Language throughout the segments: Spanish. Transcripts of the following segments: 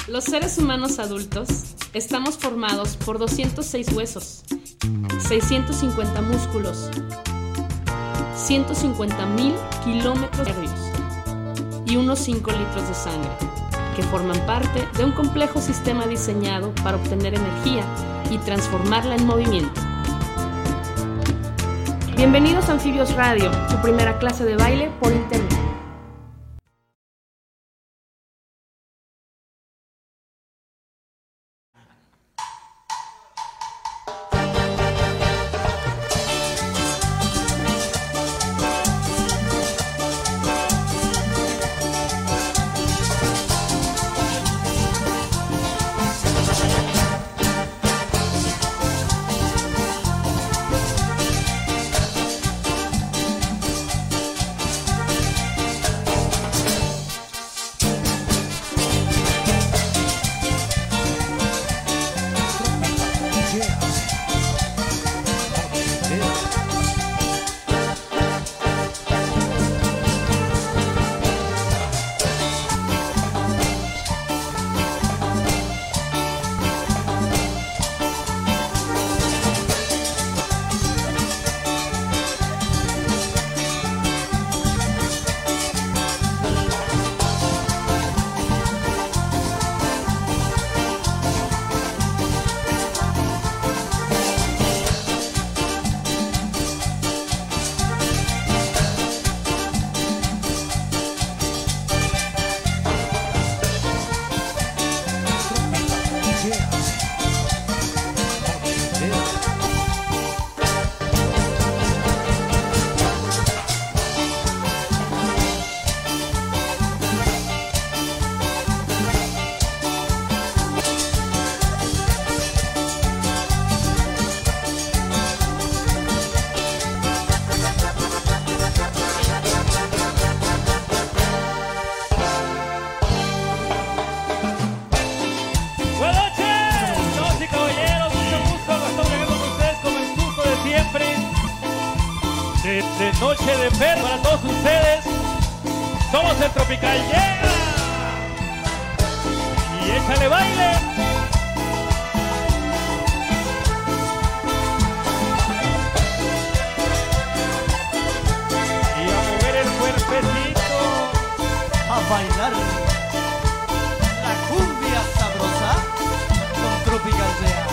Los seres humanos adultos estamos formados por 206 huesos, 650 músculos, 150,000 kilómetros nervios y unos 5 litros de sangre, que forman parte de un complejo sistema diseñado para obtener energía y transformarla en movimiento. Bienvenidos a Anfibios Radio, tu primera clase de baile por internet. Noche de Fer para todos ustedes. Somos el Tropical Llega. Y échale baile. Y a mover el cuerpecito. A bailar la cumbia sabrosa con Tropical Llega.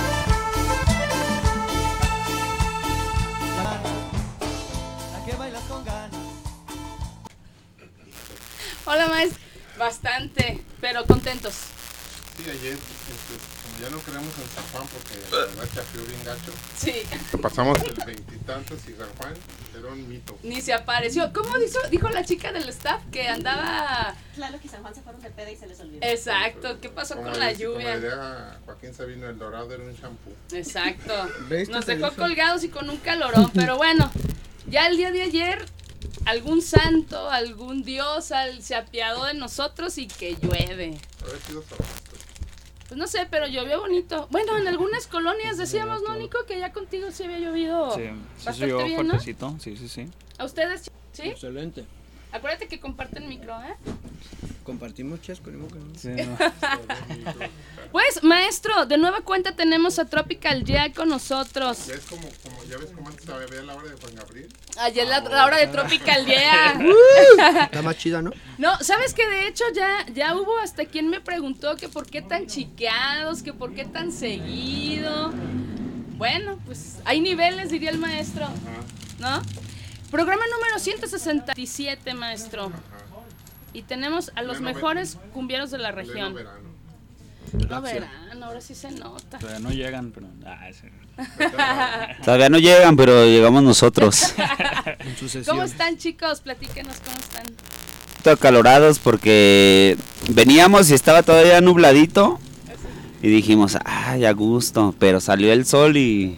Hola, maestro. Bastante, pero contentos. Sí, ayer, como ya no creamos en San Juan porque la verdad chafió bien gacho. Sí. Pasamos el veintitantos y San Juan era un mito. Ni se apareció. ¿Cómo dijo la chica del staff que andaba? Claro que San Juan se fueron de peda y se les olvidó. Exacto. ¿Qué pasó con la lluvia? Como diría Joaquín Sabino, el dorado era un shampoo. Exacto. Nos dejó colgados y con un calorón. Pero bueno, ya el día de ayer algún santo, algún dios se apiadó de nosotros y que llueve. Haber sido sabroso. Pues no sé, pero llovió bonito. Bueno, en algunas colonias decíamos, ¿no, Nico? Que ya contigo sí había llovido. Sí, bastante llovió bien, fuertecito, ¿no? sí. ¿A ustedes? ¿Sí? Excelente. Acuérdate que comparten micro, ¿eh? Compartimos chesco, ¿no? Sí, no. Pues, maestro, de nueva cuenta tenemos a Tropical Jack con nosotros. Ya, ya ves cómo antes había la hora de Juan Gabriel. Ayer la hora de Tropical Jack. Está más chida, ¿no? No, ¿sabes qué? De hecho ya hubo hasta quien me preguntó que por qué tan chiqueados, que por qué tan seguido. Bueno, pues hay niveles, diría el maestro, ¿no? Programa número 167, maestro. Y tenemos a los mejores cumbieros de la región. No verano, ahora sí se nota. Todavía no llegan, pero... sí. Todavía no llegan, pero llegamos nosotros. En sucesión. ¿Cómo están, chicos? Platíquenos cómo están. Un poquito acalorados porque veníamos y estaba todavía nubladito. Y dijimos, ay, a gusto. Pero salió el sol y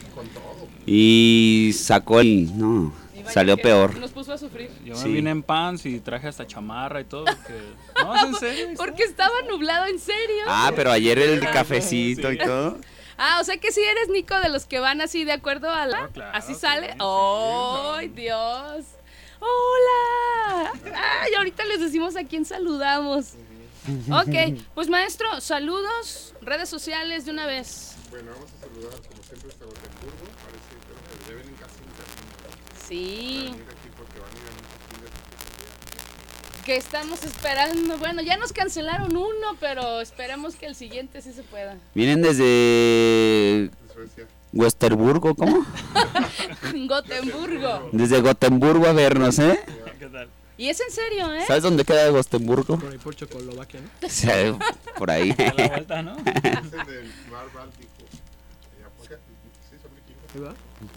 sacó el... No, salió peor. Nos puso a sufrir. Yo me vine en pants y traje hasta chamarra y todo. Porque... No, es en serio. Porque estaba nublado, ¿en serio? Ah, pero ayer el cafecito y todo. Ah, o sea que sí eres, Nico, de los que van así de acuerdo a la... No, claro, ¿Así sí, sale? sí, ¡Ay, Dios! ¡Hola! ¡Ay, ahorita les decimos a quién saludamos! Ok, pues maestro, saludos, redes sociales de una vez. Bueno, vamos a saludar como siempre hasta Gotemburgo. Parece que ya vienen casi en camino. Sí, Van a venir aquí porque van a ir a muchas tiendas especiales. que estamos esperando. Bueno, ya nos cancelaron uno, pero esperemos que el siguiente sí se pueda. Vienen desde De Suecia. Westerburgo, ¿cómo? Gotemburgo. Desde Gotemburgo a vernos, ¿eh? ¿Qué tal? Y es en serio, ¿eh? ¿Sabes dónde queda Gotemburgo? Por ahí por Checoslovaquia, ¿no? O sea, por ahí. Da la vuelta, ¿no? Es en el mar Báltico. Allá por acá. Sí, son vikingos. ¿Sí va?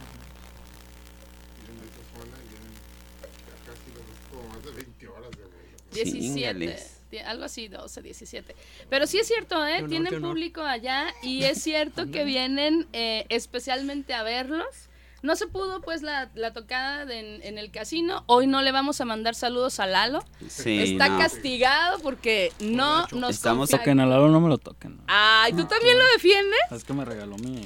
Vienen de esa zona y vienen acá sí los ves como más de 20 horas de vuelo. 17, Chíngales. algo así, 12, 17. Pero sí es cierto, ¿eh? Qué honor, Tienen qué honor. público allá y es cierto que vienen especialmente a verlos. No se pudo pues la tocada en el casino. Hoy no le vamos a mandar saludos a Lalo. Sí, Está no. castigado porque no nos Estamos confía. Toquen al lado, no me lo toquen. ¿no? Ay, ¿tú también lo defiendes? Es que me regaló mi...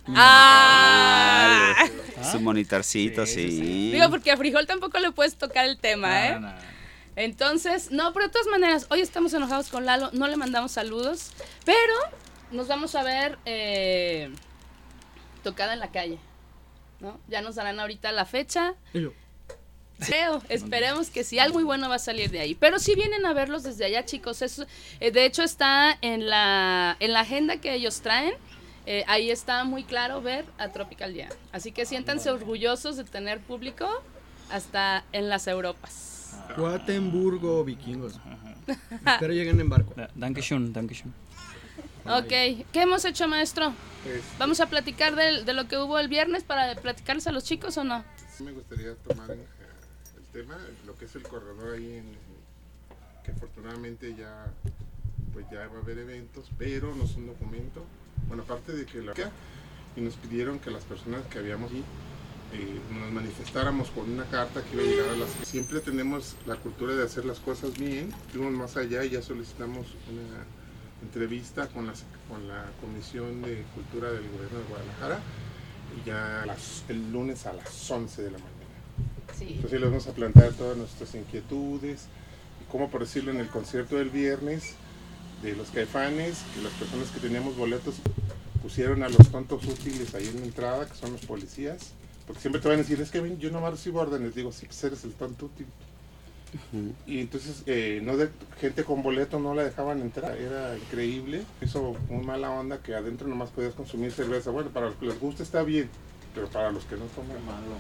Ah. Su monitorcito, Sí, sí, sí. Digo, porque a Frijol tampoco le puedes tocar el tema, ¿eh? No, no. Entonces, no, pero de todas maneras, hoy estamos enojados con Lalo, no le mandamos saludos, pero nos vamos a ver tocada en la calle, ¿no? Ya nos darán ahorita la fecha. Y yo, Creo, esperemos que sí, algo muy bueno va a salir de ahí. Pero sí vienen a verlos desde allá, chicos. Eso, de hecho, está en la agenda que ellos traen. Ahí está muy claro ver a Tropical Jam. Así que siéntanse orgullosos de tener público hasta en las Europas. Guatemburgo, vikingos. Espero lleguen en barco. Dankeschön, Dankeschön. Ok, ¿qué hemos hecho, maestro? Pues, ¿Vamos a platicar de lo que hubo el viernes para platicarles a los chicos o no? sí me gustaría tomar el tema, lo que es el corredor ahí, que afortunadamente ya, pues ya va a haber eventos, pero no es un documento. Bueno, aparte de que y nos pidieron que las personas que habíamos ahí nos manifestáramos con una carta que iba a llegar a las... Siempre tenemos la cultura de hacer las cosas bien, fuimos más allá y ya solicitamos una entrevista con la Comisión de Cultura del Gobierno de Guadalajara y ya el lunes a las 11 de la mañana. Sí. Entonces les vamos a plantear todas nuestras inquietudes, y como por decirlo en el concierto del viernes de los Caifanes, que las personas que teníamos boletos pusieron a los tontos útiles ahí en la entrada, que son los policías, porque siempre te van a decir, es que yo nomás recibo órdenes, digo, sí, pues eres el tonto útil. Y entonces gente con boleto no la dejaban entrar, era increíble, hizo muy mala onda que adentro nomás podías consumir cerveza. Bueno, para los que les gusta está bien, pero para los que no toman malo.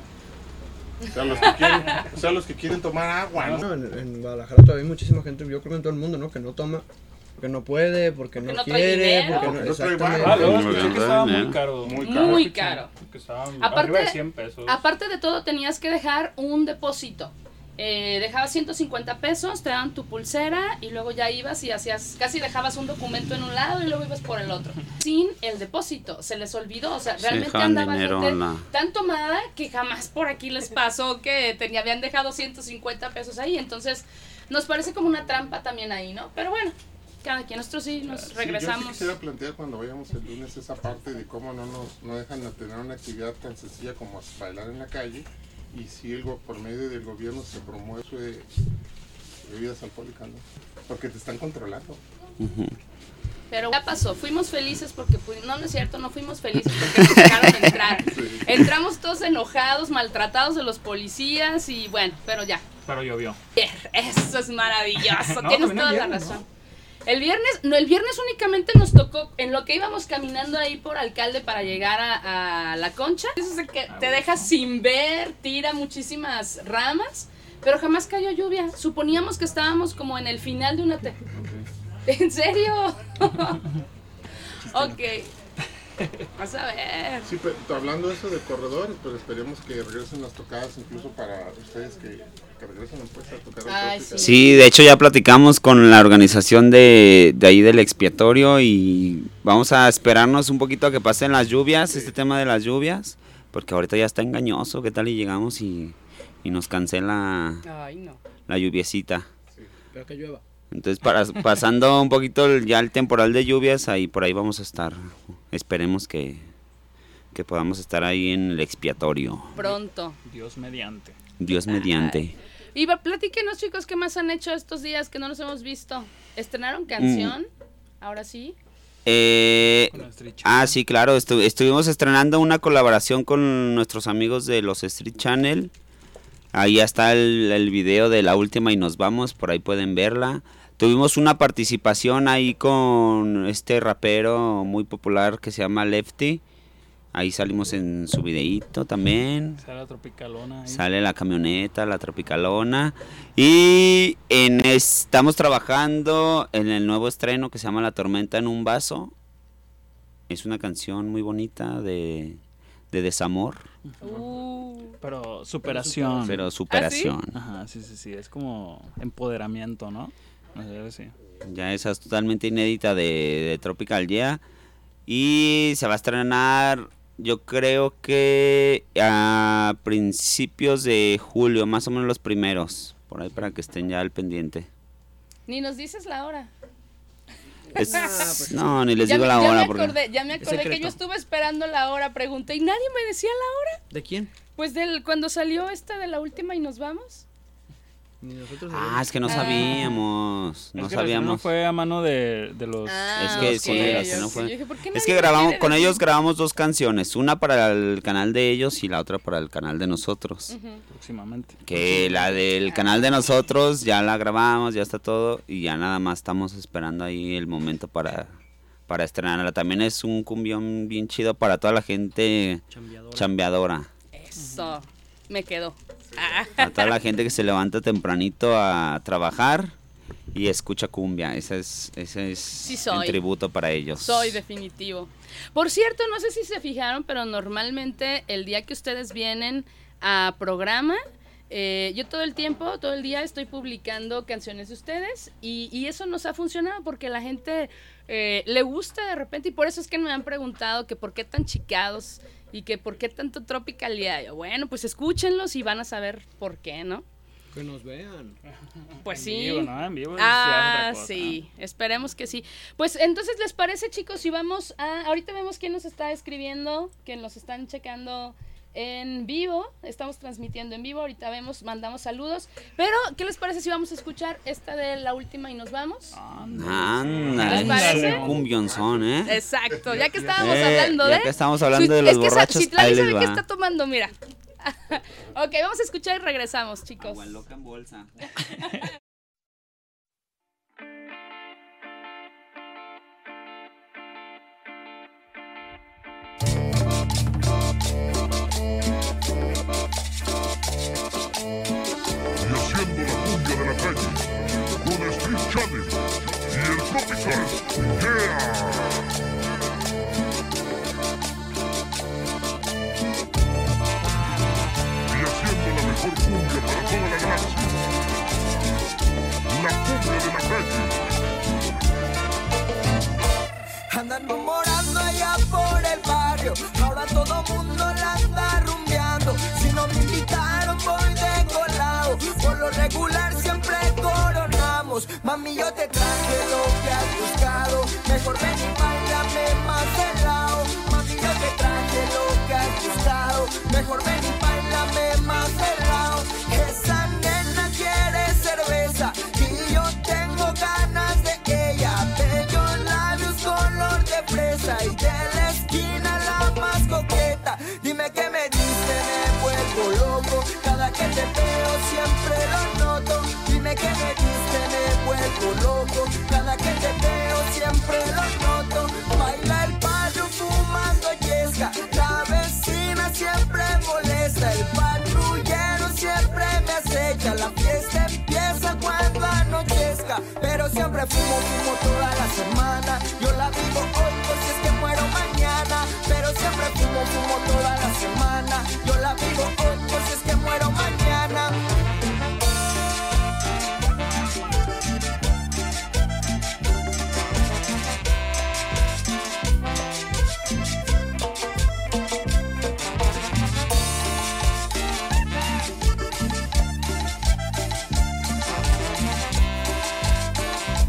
O sea, los que quieren tomar agua, ¿no? No, en Guadalajara todavía hay muchísima gente, yo creo que en todo el mundo, ¿no? Que no toma, porque no puede, porque no no trae quiere, dinero. porque no, Porque no trae exactamente. Ah, luego Muy escuché bien, que estaba bien. muy caro. Muy caro. Muy caro. Que estaba Aparte- arriba de 100 pesos. Aparte de todo, tenías que dejar un depósito. Dejabas 150 pesos, te daban tu pulsera y luego ya ibas y hacías, casi dejabas un documento en un lado y luego ibas por el otro. Sin el depósito, se les olvidó, o sea, Se realmente dejaban andaba dinero gente en la- tan tomada que jamás por aquí les pasó que habían dejado 150 pesos ahí, entonces nos parece como una trampa también ahí, ¿no? Pero bueno, cada quien, nosotros sí nos Sí, regresamos. yo sí quisiera plantear cuando vayamos el lunes esa parte de cómo no dejan de tener una actividad tan sencilla como bailar en la calle, y si por medio del gobierno se promueve eso de bebidas alcohólicas, ¿no? Porque te están controlando. Pero ya pasó, fuimos felices porque no es cierto, no fuimos felices porque nos dejaron entrar. Entramos todos enojados, maltratados de los policías y bueno, pero ya. Pero llovió. Eso es maravilloso, No, tienes también toda el la viernes, razón. El viernes únicamente nos tocó, en lo que íbamos caminando ahí por Alcalde para llegar a la Concha, eso es que te deja sin ver, tira muchísimas ramas, pero jamás cayó lluvia. Suponíamos que estábamos como en el final de una... ¿En serio? Ok. Vas a ver. Sí, pero hablando de eso del corredor, pues esperemos que regresen las tocadas incluso para ustedes que regresen pues a tocar. Ay, Trópica. Sí, de hecho ya platicamos con la organización de ahí del expiatorio y vamos a esperarnos un poquito a que pasen las lluvias, este tema de las lluvias, porque ahorita ya está engañoso, ¿qué tal y llegamos y nos cancela Ay, no. la lluviecita? Pero que llueva. Entonces pasando un poquito ya el temporal de lluvias, ahí por ahí vamos a estar, esperemos que podamos estar ahí en el expiatorio, Pronto. Dios mediante. Dios mediante. Y platíquenos, chicos, ¿qué más han hecho estos días que no nos hemos visto? ¿Estrenaron canción? Ahora sí. Sí, claro, estuvimos estrenando una colaboración con nuestros amigos de los Street Channel. Ahí está el video de La Última y Nos Vamos, por ahí pueden verla. Tuvimos una participación ahí con este rapero muy popular que se llama Lefty. Ahí salimos en su videíto también. Sale la Tropicalona. Ahí. Sale la camioneta, la Tropicalona. Y estamos trabajando en el nuevo estreno que se llama La Tormenta en un Vaso. Es una canción muy bonita de desamor. Pero superación. Pero superación. Ajá, sí. Es como empoderamiento, ¿no? Sí. Ya esa es totalmente inédita de Tropical Yeah. Y se va a estrenar, yo creo que a principios de julio, más o menos los primeros. Por ahí para que estén ya al pendiente. Ni nos dices la hora. No, ni les digo la hora. Ya me acordé que yo estuve esperando la hora, pregunté y nadie me decía la hora. ¿De quién? Pues cuando salió esta de La Última y Nos Vamos. Ni nosotros es que no sabíamos. No sabíamos. No fue a mano de los. Es que okay, sí, no fue. Dije, Es que grabamos con ellos, grabamos 2 canciones, una para el canal de ellos y la otra para el canal de nosotros. Próximamente. Que la del canal de nosotros ya la grabamos, ya está todo y ya nada más estamos esperando ahí el momento para estrenarla. También es un cumbión bien chido para toda la gente chambeadora. Eso, me quedó. A toda la gente que se levanta tempranito a trabajar y escucha cumbia. Ese es sí, el tributo para ellos. Soy definitivo. Por cierto, no sé si se fijaron, pero normalmente el día que ustedes vienen a programa, yo todo el día estoy publicando canciones de ustedes y eso nos ha funcionado porque la gente le gusta de repente y por eso es que me han preguntado que por qué tan chicados y que por qué tanto Tropical Yeah. Bueno, pues escúchenlos y van a saber por qué, ¿no? Que nos vean. Pues en sí. Vivo, ¿no? En vivo. Sí, esperemos que sí. Pues entonces, ¿les parece, chicos? Si vamos ahorita vemos quién nos está escribiendo, que nos están checando en vivo, estamos transmitiendo en vivo, ahorita mandamos saludos, pero ¿qué les parece si vamos a escuchar esta de La Última y Nos Vamos? Ándale, cumbionzón, Exacto, ya que estábamos hablando ya que estamos hablando de los borrachos, Citlali sabe qué está tomando, mira. Ok, vamos a escuchar y regresamos, chicos. Agua loca en bolsa. Andan rumorando allá por el barrio, ahora todo mundo la anda rumbeando. Si no me invitaron voy de colado, por lo regular siempre coronamos. Mami, yo te traje lo que has buscado, mejor ven y bailame más de lado. Mami, yo te traje lo que has buscado, mejor ven y bailame más de lado. Esa nena quiere cerveza y yo tengo ganas de ella. Bellos labios color de fresa y de la esquina la más coqueta. Dime qué me dice, me vuelvo loco, cada que te veo siempre lo noto. Dime qué me dice, me vuelvo loco, cada que te veo siempre lo noto. Baila el barrio fumando yesca, la vecina siempre molesta, el patrullero siempre me acecha. La fiesta empieza cuando anochezca, pero siempre fumo toda la semana. Yo la vivo hoy por si es que muero mañana, pero siempre fumo toda la semana. Yo la vivo hoy por si es que muero mañana.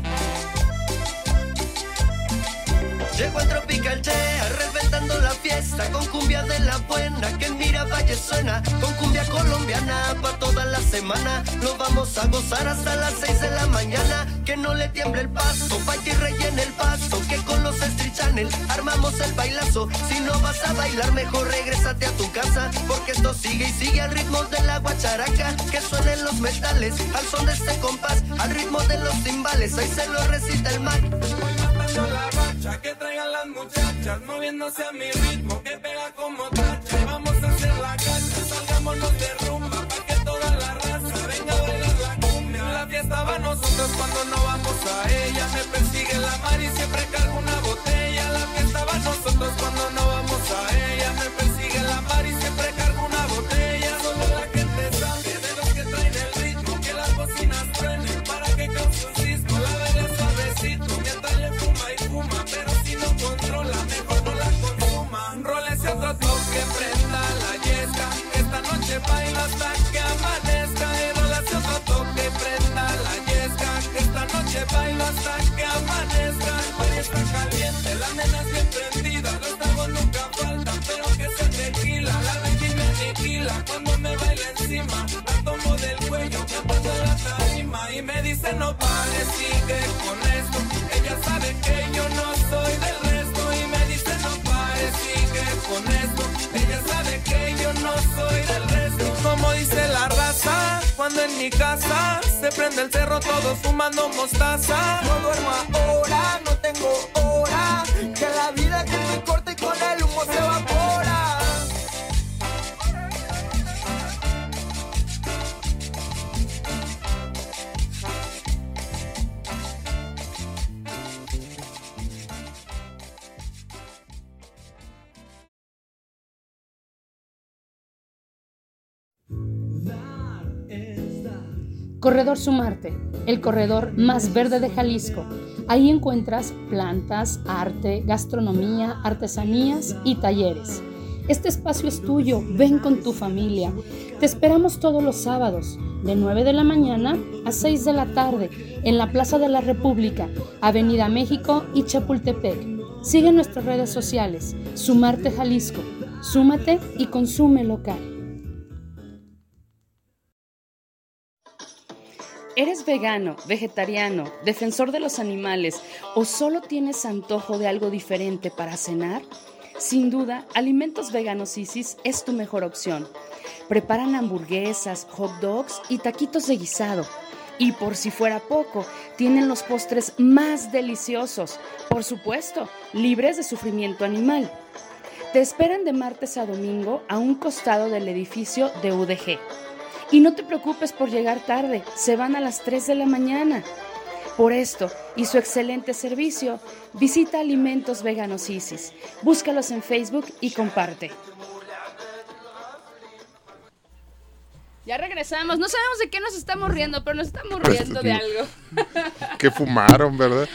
Llegó el Tropical Yeah, reventando la fiesta. fiesta con cumbia de la buena, que en Miravalle suena, con cumbia colombiana, pa' toda la semana. Lo vamos a gozar hasta las 6 de la mañana, que no le tiemble el paso, vaya y rellene el paso, que con los Street Channel armamos el bailazo. Si no vas a bailar, mejor regrésate a tu casa, porque esto sigue y sigue al ritmo de la guacharaca, que suenen los metales, al son de este compás, al ritmo de los timbales, ahí se lo recita el Mac. La racha, que traigan las muchachas, moviéndose a mi ritmo, que pega como tacha. Y vamos a hacer la cancha, salgámonos de rumba, pa' que toda la raza venga a bailar la cumbia. La fiesta va a nosotros cuando no vamos a ella, me persigue la mar y siempre cargo una botella. La fiesta va a nosotros cuando no vamos a ella, me persigue la mar y siempre cargo una botella. Solo la gente sabe de los que traen el ritmo, que las bocinas truenen para que cause un cisco. La baila suavecito, mientras le fuma y fuma, pero si no controla, mejor no la consuma. Rólese otro toque, prenda la yesca, esta noche baila hasta que amanezca. Y rólese otro toque, prenda la yesca, esta noche baila hasta que amanezca. El party está caliente, la nena es bien prendida, los tragos nunca faltan, pero que se tequila. La baby me aniquila cuando me baila encima, la tomo del cuello, me paso la tarima y me dice no pares, sigue con esto. Ella sabe que yo no soy del resto y me dice no pares, sigue con esto. Ella sabe que yo no soy del resto. Como dice la raza, cuando en mi casa se prende el cerro todos fumando mostaza. No duermo ahora, no tengo hora, que la vida que me corta y con el humo se evapora. Corredor Sumarte, el corredor más verde de Jalisco. Ahí encuentras plantas, arte, gastronomía, artesanías y talleres. Este espacio es tuyo, ven con tu familia. Te esperamos todos los sábados, de 9 de la mañana a 6 de la tarde, en la Plaza de la República, Avenida México y Chapultepec. Sigue nuestras redes sociales, Sumarte Jalisco. Súmate y consume local. ¿Eres vegano, vegetariano, defensor de los animales o solo tienes antojo de algo diferente para cenar? Sin duda, Alimentos Veganos Isis es tu mejor opción. Preparan hamburguesas, hot dogs y taquitos de guisado. Y por si fuera poco, tienen los postres más deliciosos, por supuesto, libres de sufrimiento animal. Te esperan de martes a domingo a un costado del edificio de UDG. Y no te preocupes por llegar tarde, se van a las 3 de la mañana. Por esto y su excelente servicio, visita Alimentos Veganos Isis. Búscalos en Facebook y comparte. Ya regresamos. No sabemos de qué nos estamos riendo, pero nos estamos riendo de algo. Que fumaron, ¿verdad?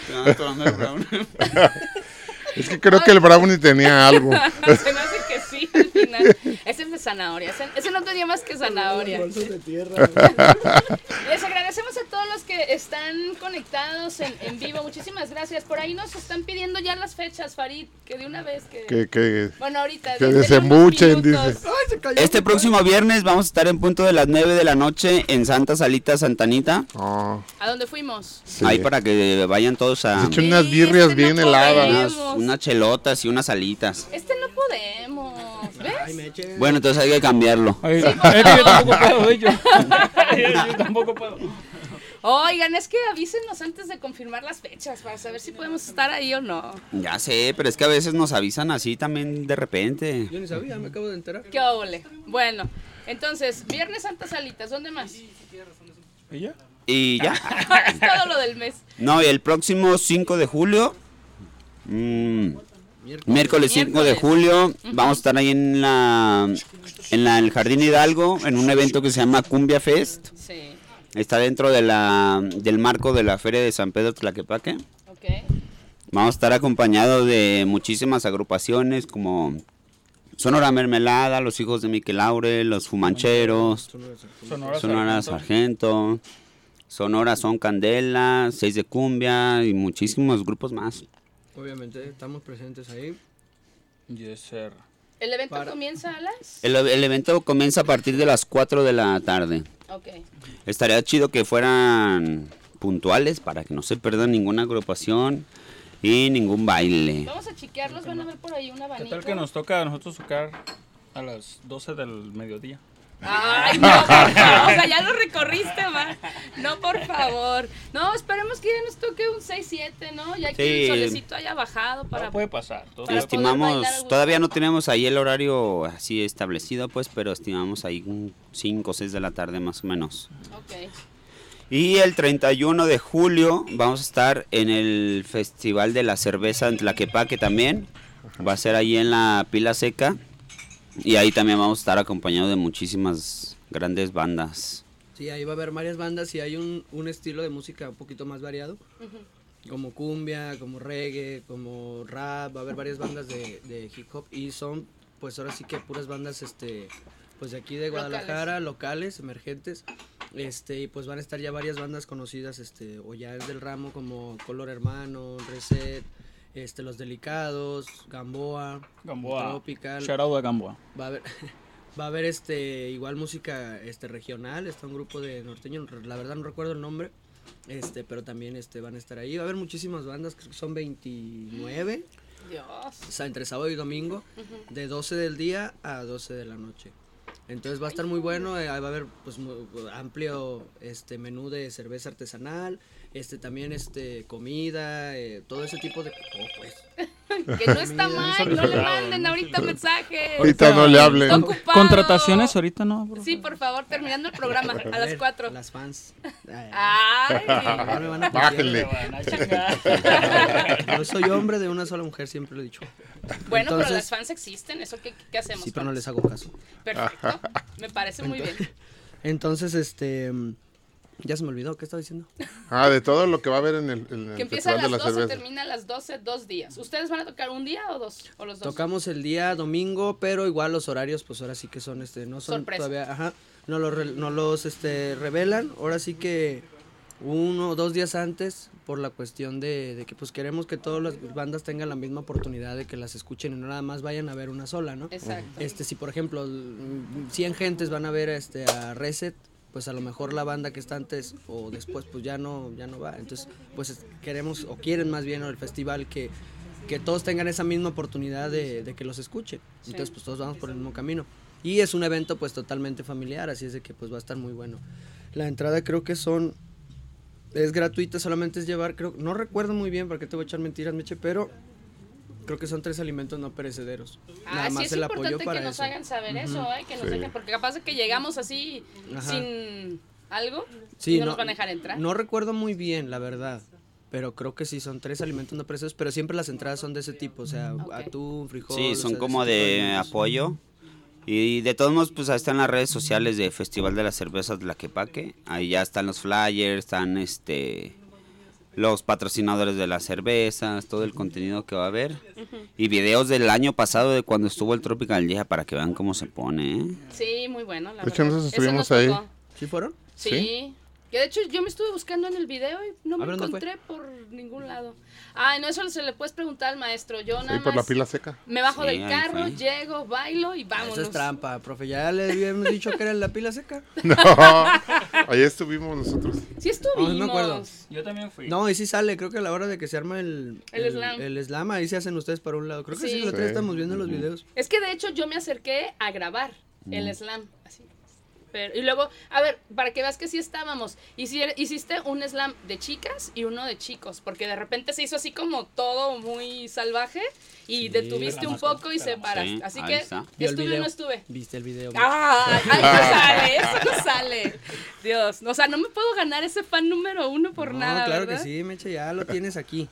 Es que creo que el brownie tenía algo. Se me hace que sí, al final. Ese es de zanahoria. Ese no tenía más que zanahoria. Bolsas de tierra. Les agradecemos a todos los que están conectados en vivo. Muchísimas gracias. Por ahí nos están pidiendo ya las fechas, Farid, que de una vez que... Bueno, ahorita. Que desembuchen, dice. Este próximo viernes vamos a estar en punto de las 9 de la noche en Santa Salita, Santa Anita. Oh, ¿A dónde fuimos? sí. Ahí para que vayan todos a... Se echan unas birrias bien no heladas. unas chelotas y unas alitas. No podemos. ¿Ves? Ay, Meche. Bueno, entonces hay que cambiarlo. Ay, es que yo tampoco puedo, de hecho. Yo tampoco puedo. Oigan, es que avísenos antes de confirmar las fechas para saber si podemos estar ahí o no. Ya sé, pero es que a veces nos avisan así también de repente. Yo ni sabía, me acabo de enterar. Qué óvole. Bueno, entonces, viernes Santas Alitas, ¿dónde más? ¿Y ya? Y ya. Es todo lo del mes. No, y el próximo 5 de julio, miércoles 5 de julio, vamos a estar ahí en el Jardín Hidalgo, en un evento que se llama Cumbia Fest. Sí. Está dentro de del marco de la Feria de San Pedro Tlaquepaque. Ok. Vamos a estar acompañados de muchísimas agrupaciones como Sonora Mermelada, Los Hijos de Miquel Laure, Los Fumancheros, Sonora Sargento, Sonora Son Candela, 6 de Cumbia y muchísimos grupos más. Obviamente estamos presentes ahí. Yes, sir. ¿El evento comienza a las? El evento comienza a partir de las 4 de la tarde. Ok. Estaría chido que fueran puntuales para que no se pierdan ninguna agrupación y ningún baile. Vamos a chequearlos, van a ver por ahí un abanico. ¿Qué tal que nos toca a nosotros tocar a las 12 del mediodía? Ay, no, por favor, o sea, ya lo recorriste, ma. No, por favor. No, esperemos que ya nos toque un 6-7, ¿no? Ya que el solecito haya bajado para... No puede pasar. Estimamos, todavía no tenemos ahí el horario así establecido, pues, pero estimamos ahí un 5 o 6 de la tarde más o menos. Ok. Y el 31 de julio vamos a estar en el Festival de la Cerveza en Tlaquepaque también. Va a ser ahí en la Pila Seca. Y ahí también vamos a estar acompañados de muchísimas grandes bandas. Sí, ahí va a haber varias bandas y hay un estilo de música un poquito más variado. Como cumbia, como reggae, como rap. Va a haber varias bandas de hip hop y son, pues ahora sí que puras bandas pues de aquí de Guadalajara, locales emergentes. Y pues van a estar ya varias bandas conocidas o ya es del ramo, como Color Hermano, Reset, Los Delicados, Gamboa, Tropical. Shout out a Gamboa. Va a haber igual música regional, está un grupo de norteño, la verdad no recuerdo el nombre, pero también van a estar ahí. Va a haber muchísimas bandas, creo que son 29. Dios. O sea, entre sábado y domingo, de 12 del día a 12 de la noche. Entonces va a estar muy bueno, va a haber pues amplio menú de cerveza artesanal, también comida, todo ese tipo de pues. Que no está mal, no le manden ahorita mensajes. Ahorita no le hablen. Está ocupado. Contrataciones ahorita no. Sí, por favor, terminando el programa a las 4. Las fans. Ay. No me van a Bájenle. Yo soy hombre de una sola mujer, siempre lo he dicho. Bueno, pero las fans existen, ¿eso qué hacemos? Sí, pero no les hago caso. Perfecto, me parece muy bien. Entonces, ya se me olvidó, ¿qué estaba diciendo? De todo lo que va a haber en el que empieza a Festival de las la 12, Cerveza. termina a las 12, 2 días. ¿Ustedes van a tocar un día o dos? ¿O los dos? Tocamos el día domingo, pero igual los horarios, pues ahora sí que son, no son sorpresa. Todavía, no los revelan, ahora sí que 1 o 2 días antes, por la cuestión de que pues queremos que todas las bandas tengan la misma oportunidad de que las escuchen y no nada más vayan a ver una sola, ¿no? Exacto. Si por ejemplo 100 gentes van a ver a Reset, pues a lo mejor la banda que está antes o después pues ya no va. Entonces pues queremos o quieren más bien el festival que todos tengan esa misma oportunidad de que los escuchen. Sí. Entonces pues todos vamos por el mismo camino. Y es un evento pues totalmente familiar, así es de que pues va a estar muy bueno. La entrada creo que es gratuita, solamente es llevar, no recuerdo muy bien, porque te voy a echar mentiras, Meche, pero creo que son 3 alimentos no perecederos. Nada más sí es el apoyo importante para que nos eso. hagan saber eso, que nos dejen, porque capaz de que llegamos así sin algo y no nos van a dejar entrar. No recuerdo muy bien, la verdad, pero creo que sí, son 3 alimentos no perecederos, pero siempre las entradas son de ese tipo, o sea, atún, frijol. Sí, son como ese tipo de apoyo. Y de todos modos, pues ahí están las redes sociales de Festival de la Cerveza de Tlaquepaque. Ahí ya están los flyers, están los patrocinadores de las cervezas, todo el contenido que va a haber. Y videos del año pasado de cuando estuvo el Tropical Yeja para que vean cómo se pone, Sí, muy bueno, la De hecho, verdad. nosotros Eso estuvimos nos ahí. tocó. ¿Sí fueron? Sí. Que de hecho yo me estuve buscando en el video y no me ¿dónde encontré por ningún lado. Ay, no, eso se le puedes preguntar al maestro. Yo nada Ahí por la más Pila Seca. me bajo Sí, del ahí carro, fue. llego, bailo y vámonos. Eso es trampa, profe, ya le habíamos dicho que era la Pila Seca. No, ahí estuvimos nosotros. Sí estuvimos. No me acuerdo. Yo también fui. No, y sí sale, creo que a la hora de que se arma el slam. el slam, ahí se hacen ustedes para un lado. Creo que sí, Sí. la otra vez Sí. estamos viendo los videos. Es que de hecho yo me acerqué a grabar el slam, así. Y luego, a ver, para que veas que sí estábamos, hiciste un slam de chicas y uno de chicos, porque de repente se hizo así como todo muy salvaje y detuviste un poco y se paraste. Sí, Así ahí que, está. Vi el ¿estuve o video. no estuve? Viste el video. ¡Ay! Ay, no sale! Eso no sale. Dios, o sea, no me puedo ganar ese fan número 1 por No, nada, claro ¿verdad? que sí, Meche, ya lo tienes aquí.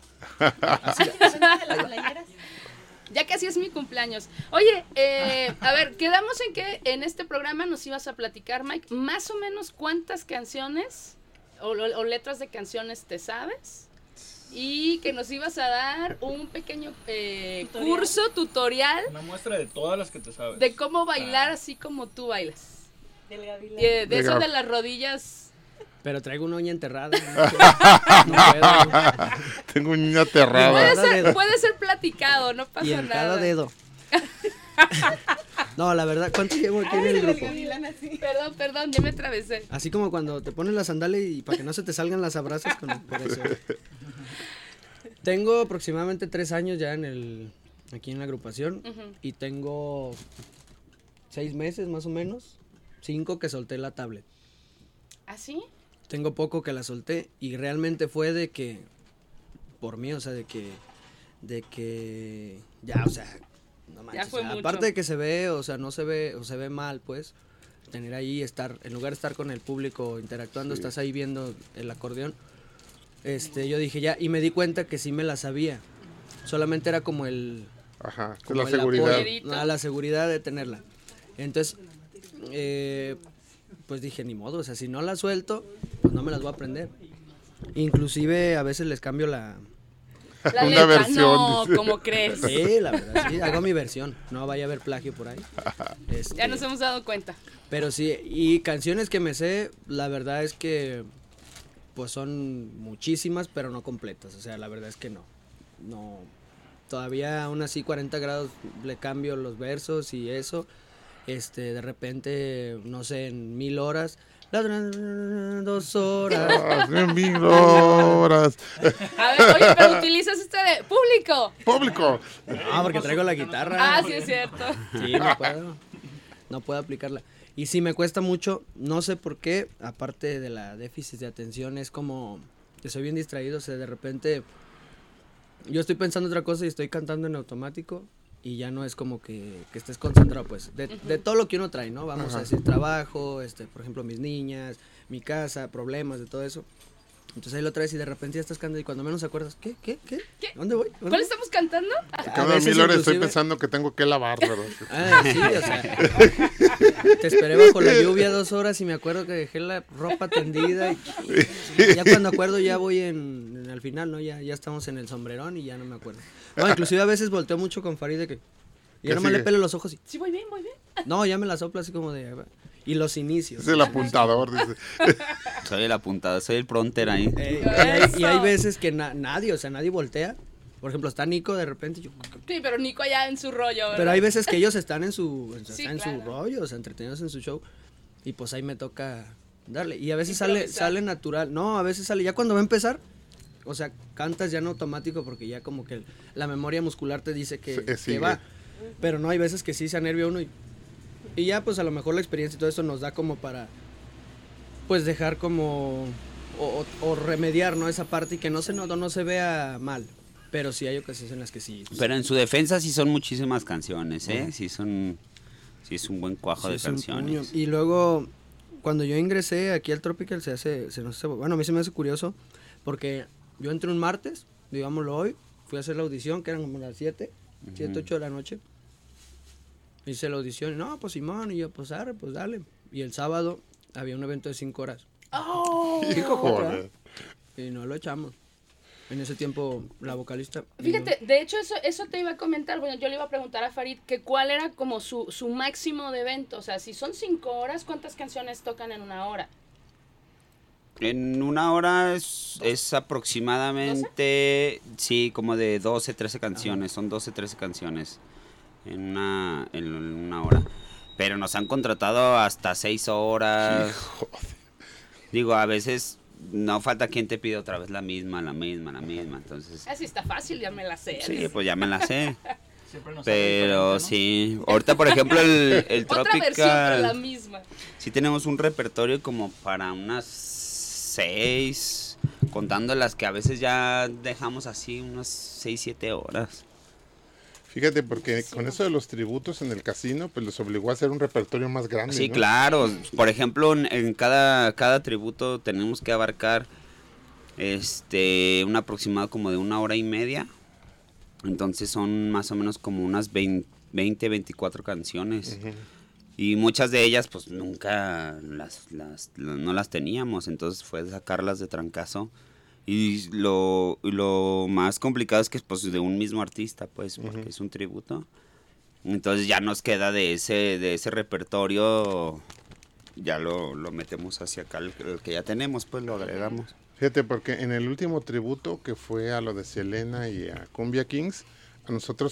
Ya casi es mi cumpleaños. Oye, a ver, quedamos en que en este programa nos ibas a platicar, Mike, más o menos cuántas canciones o letras de canciones te sabes y que nos ibas a dar un pequeño curso, tutorial Una muestra de todas las que te sabes. de cómo bailar así como tú bailas. Del gavilán. De eso de las rodillas. Pero traigo una uña enterrada. No puedo. Tengo un niño aterrado. Cada dedo. Puede ser platicado, no pasa Y en nada. cada dedo. No, la verdad, ¿cuánto llevo aquí en el grupo? Perdón, ya me atravesé. Así como cuando te pones la sandalia y para que no se te salgan las abrazas por eso. Tengo aproximadamente 3 años ya aquí en la agrupación y tengo 6 meses más o menos, 5 que solté la tablet. ¿Ah, sí? Tengo poco que la solté y realmente fue de que, por mí, o sea, de que ya, o sea, no manches, Ya fue mucho. aparte de que se ve, o sea, no se ve, o se ve mal, pues, tener ahí, en lugar de estar con el público interactuando, estás ahí viendo el acordeón, yo dije ya, y me di cuenta que sí me la sabía, solamente era como la seguridad. apoyo, la seguridad de tenerla. Entonces, pues dije, ni modo, o sea, si no la suelto, pues no me las voy a aprender. Inclusive a veces les cambio la La Una letra, versión, no, dice. ¿cómo crees? Sí, la verdad, sí, hago mi versión, no vaya a haber plagio por ahí. Ya nos hemos dado cuenta. Pero sí, y canciones que me sé, la verdad es que pues son muchísimas, pero no completas, o sea, la verdad es que no, todavía aún así 40 grados le cambio los versos y eso, de repente, no sé, en 1000 horas, 2 horas. 1000 horas. A ver, oye, pero utilizas de público. Público. No, porque traigo la guitarra. Ah, sí, es cierto. Sí, no puedo aplicarla. Y sí me cuesta mucho, no sé por qué, aparte de la déficit de atención, es como que soy bien distraído, o sea, de repente yo estoy pensando otra cosa y estoy cantando en automático y ya no es como que estés concentrado, pues, de todo lo que uno trae, ¿no? Vamos a decir, trabajo, por ejemplo, mis niñas, mi casa, problemas, de todo eso. Entonces ahí lo traes y de repente ya estás cantando y cuando menos acuerdas, ¿qué? ¿Dónde voy? ¿Cuál estamos cantando? Cada 1000 horas estoy pensando que tengo que lavar, ¿verdad? Sí, o sea, te esperé bajo la lluvia 2 horas y me acuerdo que dejé la ropa tendida y ya cuando acuerdo ya voy al final, ¿no? Ya estamos en el sombrerón y ya no me acuerdo. No, inclusive a veces volteo mucho con Farid de que y yo nomás le pelo los ojos y... Sí, voy bien. No, ya me la sopla así como de... Y los inicios. Es el apuntador, dice. Soy el apuntador, soy el pronter ahí. Y hay veces que nadie voltea. Por ejemplo, está Nico de repente. Sí, pero Nico allá en su rollo, ¿verdad? Pero hay veces que ellos están en su claro. rollo, o sea, entretenidos en su show. Y pues ahí me toca darle. Y a veces sale natural. No, a veces sale. Ya cuando va a empezar, o sea, cantas ya en automático porque ya como que la memoria muscular te dice que va. Pero no, hay veces que sí se anervia uno y ya pues a lo mejor la experiencia y todo eso nos da como para pues dejar como o remediar, ¿no? Esa parte y que no se vea mal, pero sí hay ocasiones en las que sí. Pero en su defensa sí son muchísimas canciones, ¿eh? Sí es un buen cuajo de canciones. Y luego cuando yo ingresé aquí al Tropical bueno, a mí se me hace curioso porque yo entré un martes, digámoslo hoy, fui a hacer la audición que eran como las 7, 8 de la noche. Hice la audición y no, pues Simón, y yo, pues arre, pues dale. Y el sábado había un evento de 5 horas. ¡Oh! 5 horas. Y no lo echamos. En ese tiempo, la vocalista... Fíjate, de hecho, eso te iba a comentar. Bueno, yo le iba a preguntar a Farid que cuál era como su máximo de evento. O sea, si son 5 horas, ¿cuántas canciones tocan en una hora? En una hora es aproximadamente, sí, como de 12, 13 canciones. Son 12, 13 canciones en una hora. Pero nos han contratado hasta 6 horas. Digo, a veces no falta quien te pide otra vez la misma. Entonces, Así está fácil, ya me la sé. sí, pues ya me la sé. Siempre nos Pero ¿no? sí, ahorita por ejemplo el Otra Tropical, versión, pero la misma. sí tenemos un repertorio como para unas 6, contando las que a veces ya dejamos así unas 6, 7 horas. Fíjate, porque con eso de los tributos en el casino, pues los obligó a hacer un repertorio más grande, Sí, ¿no? claro. Por ejemplo, en cada tributo tenemos que abarcar un aproximado como de 1 hora y media. Entonces son más o menos como unas 20, 24 canciones. Uh-huh. Y muchas de ellas pues nunca no las teníamos, entonces fue sacarlas de trancazo. Y lo más complicado es que es pues de un mismo artista, pues, porque Uh-huh. es un tributo. Entonces ya nos queda de ese repertorio, ya lo metemos hacia acá, el que ya tenemos, pues lo agregamos. Fíjate, porque en el último tributo que fue a lo de Selena y a Cumbia Kings, a nosotros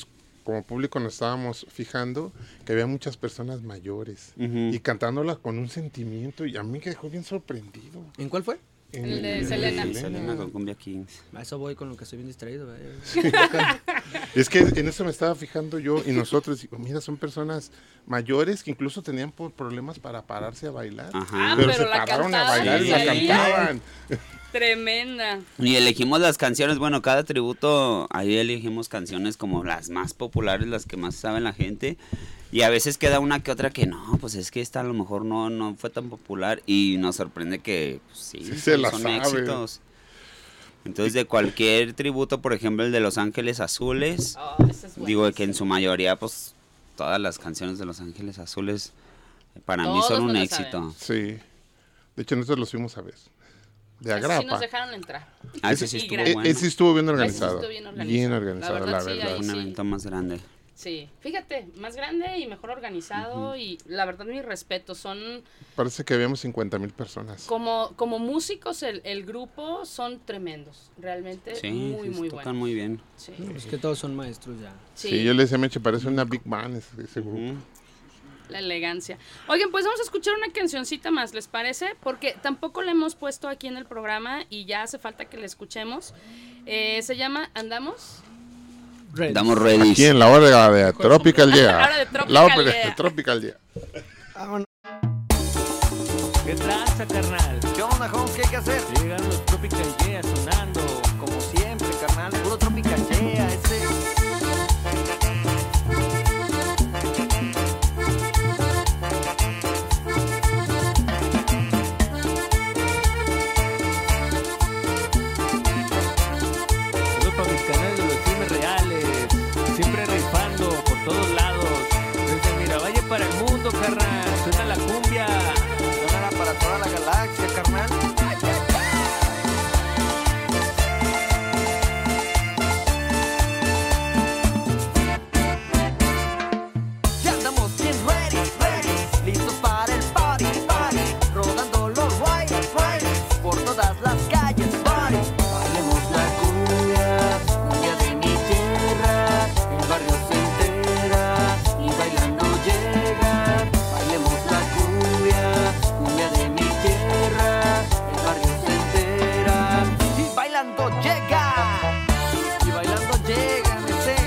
como público nos estábamos fijando que había muchas personas mayores Ujú. y cantándolas con un sentimiento y a mí me dejó bien sorprendido. ¿En cuál fue? El de Selena. Selena con Cumbia Kings. A eso voy con lo que estoy bien distraído. Es que en eso me estaba fijando yo y nosotros, digo, mira, son personas mayores que incluso tenían problemas para pararse a bailar. Ajá. Pero pero se la pararon a cantaban bailar y y la ahí. cantaban. Tremenda. Y elegimos las canciones, bueno, cada tributo, ahí elegimos canciones como las más populares, las que más sabe la gente. Y a veces queda una que otra que no, pues es que esta a lo mejor no fue tan popular. Y nos sorprende que pues, sí, Sí se la son sabe. éxitos. Entonces de cualquier tributo, por ejemplo el de Los Ángeles Azules, Ese es digo que en buenísimo. su mayoría pues todas las canciones de Los Ángeles Azules para mí Todos son un nos las éxito. sabemos. Sí. De hecho, nosotros los fuimos a ver. De Así Agrapa. nos dejaron entrar. Ah, ese sí Y estuvo grande. bueno. Ese estuvo bien Ese sí organizado. estuvo bien organizado. Bien La organizado, verdad, la sí, verdad. ahí Un sí. evento más grande. Sí, fíjate, más grande y mejor organizado y la verdad mi respeto, son Parece que habíamos 50,000 personas. como músicos el grupo son tremendos, realmente Sí, muy sí, muy tocan buenos. muy bien. Sí. Es que todos son maestros ya. Sí, yo le decía a Meche, parece una Big Band ese grupo. Ujú. La elegancia. Oigan, pues vamos a escuchar una cancioncita más, ¿les parece? Porque tampoco la hemos puesto aquí en el programa y ya hace falta que la escuchemos. Se llama ¿Andamos? Red. Damos ready. Aquí en la hora de Tropical Yeah. La hora de Tropical La hora de Yeah. Tropical Yeah. ¿Qué tranza, carnal? ¿Qué onda, Holmes? ¿Qué hay que hacer? Llegan los Tropical Yeah sonando. Como siempre, carnal, puro tropical yeah, ese. Saludos para mis canales de los filmes reales. Siempre rifando por todos lados. Desde Miravalle para el mundo, carnal. Suena la cumbia. Sonará para toda la galaxia, carnal. Ya andamos bien ready, ready, listos para el party, party, rodando los riders, por todas las calles, party. Bailemos la cumbia, cumbia de mi tierra, el barrio se entera y bailando llega. Bailemos la cumbia, cumbia de mi tierra, el barrio se entera y bailando llega. Y bailando llega, me sé.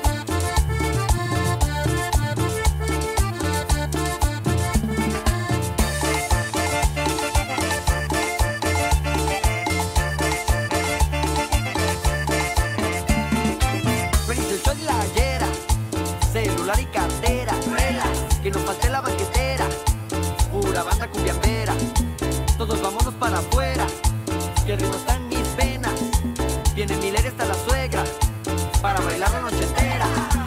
Feliz el sol y la aguera, celular y cartera, relax, que nos falte la banquetera, pura banda cumbiambera, todos vámonos para afuera, que el ritmo está en mis venas, viene Miller hasta la suegra, para bailar la noche entera.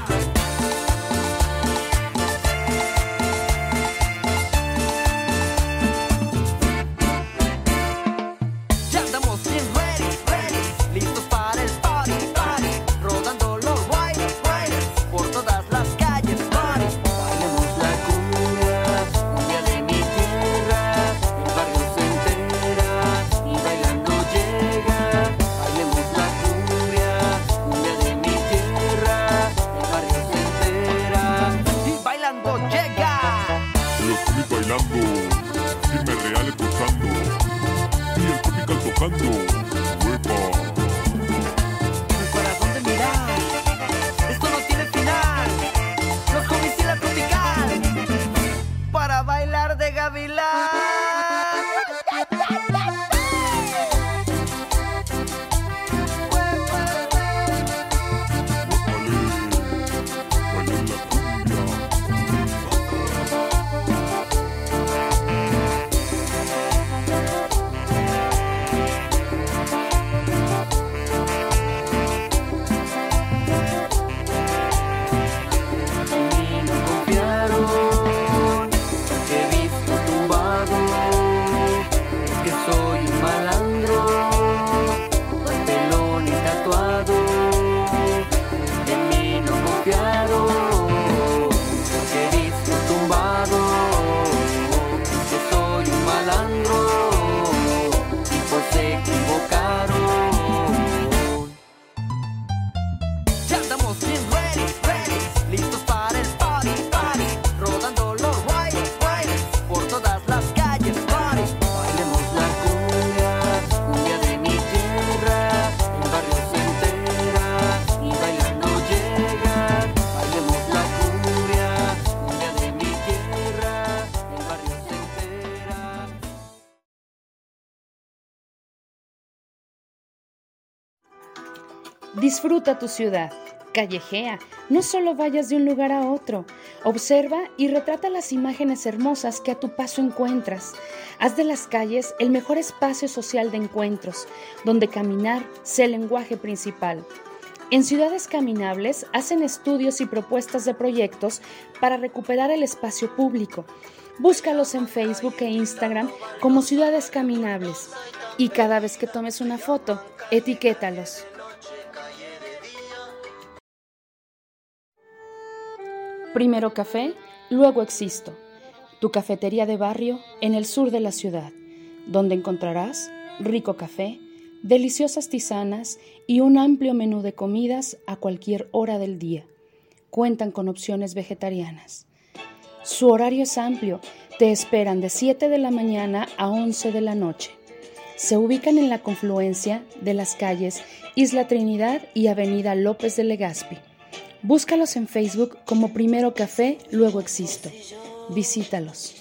Ya andamos bien ready, ready, listos para el party, party, rodando los riders, por todas las calles, party. Bailemos la cumbia, cumbia de mi tierra, el barrio se entera y bailando llega. Bailemos la cumbia, cumbia de mi tierra, Disfruta tu ciudad. Callejea, no solo vayas de un lugar a otro. Observa y retrata las imágenes hermosas que a tu paso encuentras. Haz de las calles el mejor espacio social de encuentros, donde caminar sea el lenguaje principal. En Ciudades Caminables hacen estudios y propuestas de proyectos para recuperar el espacio público. Búscalos en Facebook e Instagram como Ciudades Caminables. Y cada vez que tomes una foto, etiquétalos. Primero café, luego existo. Tu cafetería de barrio en el sur de la ciudad, donde encontrarás rico café, deliciosas tisanas y un amplio menú de comidas a cualquier hora del día. Cuentan con opciones vegetarianas. Su horario es amplio, te esperan de 7 de la mañana a 11 de la noche. Se ubican en la confluencia de las calles Isla Trinidad y Avenida López de Legazpi. Búscalos en Facebook como Primero Café, luego existo. Visítalos.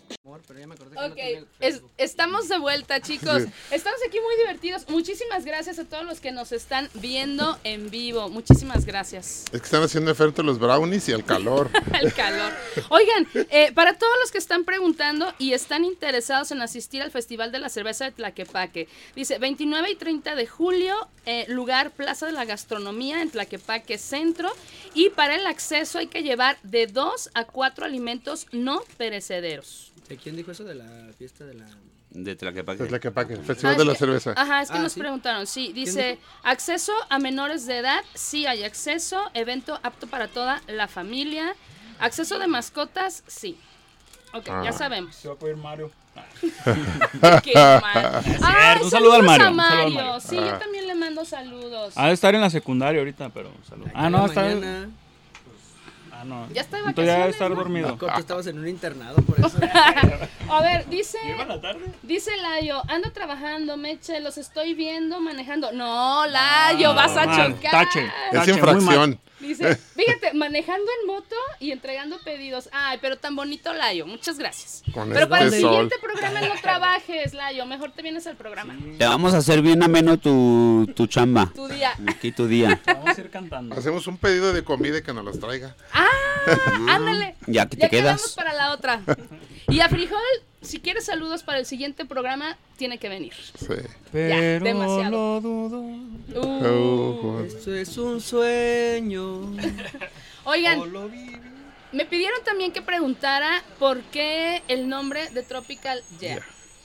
Ok, estamos de vuelta, chicos. Estamos aquí muy divertidos. Muchísimas gracias a todos los que nos están viendo en vivo. Muchísimas gracias. Es que están haciendo efecto los brownies y el calor. El calor. Oigan, para todos los que están preguntando y están interesados en asistir al Festival de la Cerveza de Tlaquepaque, dice 29 y 30 de julio, lugar Plaza de la Gastronomía en Tlaquepaque Centro. Y para el acceso hay que llevar de 2 a 4 alimentos no perecederos. ¿Quién dijo eso de la fiesta de la...? De Tlaquepaque. De Tlaquepaque, Festival de la Cerveza. Ajá, es que nos preguntaron, sí, dice, acceso a menores de edad, sí hay acceso, evento apto para toda la familia, acceso de mascotas, sí. Ok, ya sabemos. Se va a poder Mario. Qué mal. Un saludo al Mario. A Mario. Sí, yo también le mando saludos. Ha de estar en la secundaria ahorita, pero saludos. No, está... No. Ya está de Entonces ya debe estar dormido. No, tú estabas en un internado, por eso. A ver, dice... ¿Lleva la tarde? Dice Layo, ando trabajando, Meche, los estoy viendo manejando. No, Layo, vas a chocar. Tache. Es infracción. Dice, fíjate, manejando en moto y entregando pedidos. Ay, pero tan bonito, Layo, muchas gracias. Pero para el siguiente programa no trabajes, Layo, mejor te vienes al programa. Te vamos a hacer bien ameno tu chamba. Tu día. Aquí tu día. Vamos a ir cantando. Hacemos un pedido de comida y que nos los traiga. Ándale. Ya que te quedas. Quedamos para la otra. Y a Frijol, si quieres saludos para el siguiente programa, tiene que venir. Sí. Pero demasiado. lo dudo. Esto es un sueño. Oigan, me pidieron también que preguntara por qué el nombre de Tropical Yeah.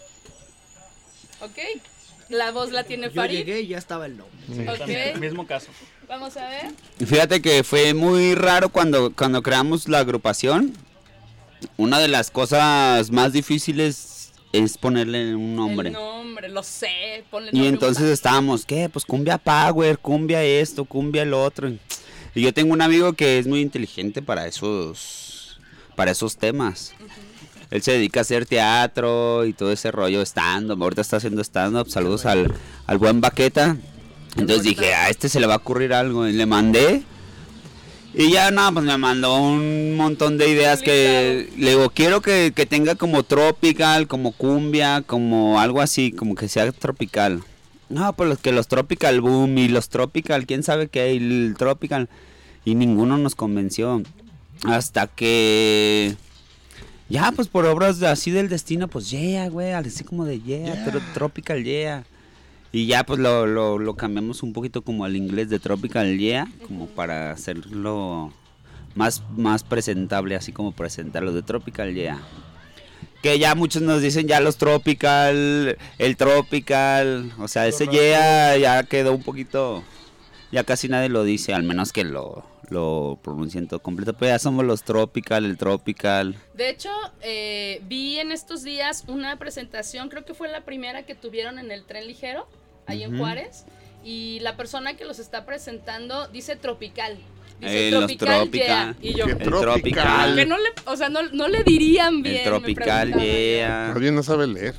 ¿Ok? La voz la tiene Yo Farid. llegué y ya estaba el nombre. Sí, Ok. también, mismo caso. Vamos a ver. Fíjate que fue muy raro cuando creamos la agrupación. Una de las cosas más difíciles es ponerle un nombre. El nombre, lo sé. Ponle Y nombre entonces estábamos, ¿qué? Pues cumbia power, cumbia esto, cumbia el otro. Y yo tengo un amigo que es muy inteligente para esos temas. Él se dedica a hacer teatro y todo ese rollo stand-up. Ahorita está haciendo stand-up. Saludos al buen Baqueta. Entonces dije, a este se le va a ocurrir algo. Y le mandé. Y ya nada, pues me mandó un montón de ideas que le digo, quiero que tenga como tropical, como cumbia, como algo así, como que sea tropical. No, pues los tropical boom y los tropical, quién sabe qué, y el tropical. Y ninguno nos convenció. Hasta que... Ya, pues por obras así del destino, pues güey, así como de tropical Y ya pues lo cambiamos un poquito como al inglés de tropical como para hacerlo más presentable, así como presentarlo de tropical Que ya muchos nos dicen ya los tropical, el tropical, o sea, ese ya quedó un poquito, ya casi nadie lo dice, al menos que lo pronuncien todo completo, pero ya somos los tropical, el tropical. De hecho, vi en estos días una presentación, creo que fue la primera que tuvieron en el tren ligero, ahí en Juárez, y la persona que los está presentando dice tropical. Dice tropical, yeah. Y yo, el tropical. Que no le, o sea, no le dirían bien. El tropical, yeah. Alguien no sabe leer.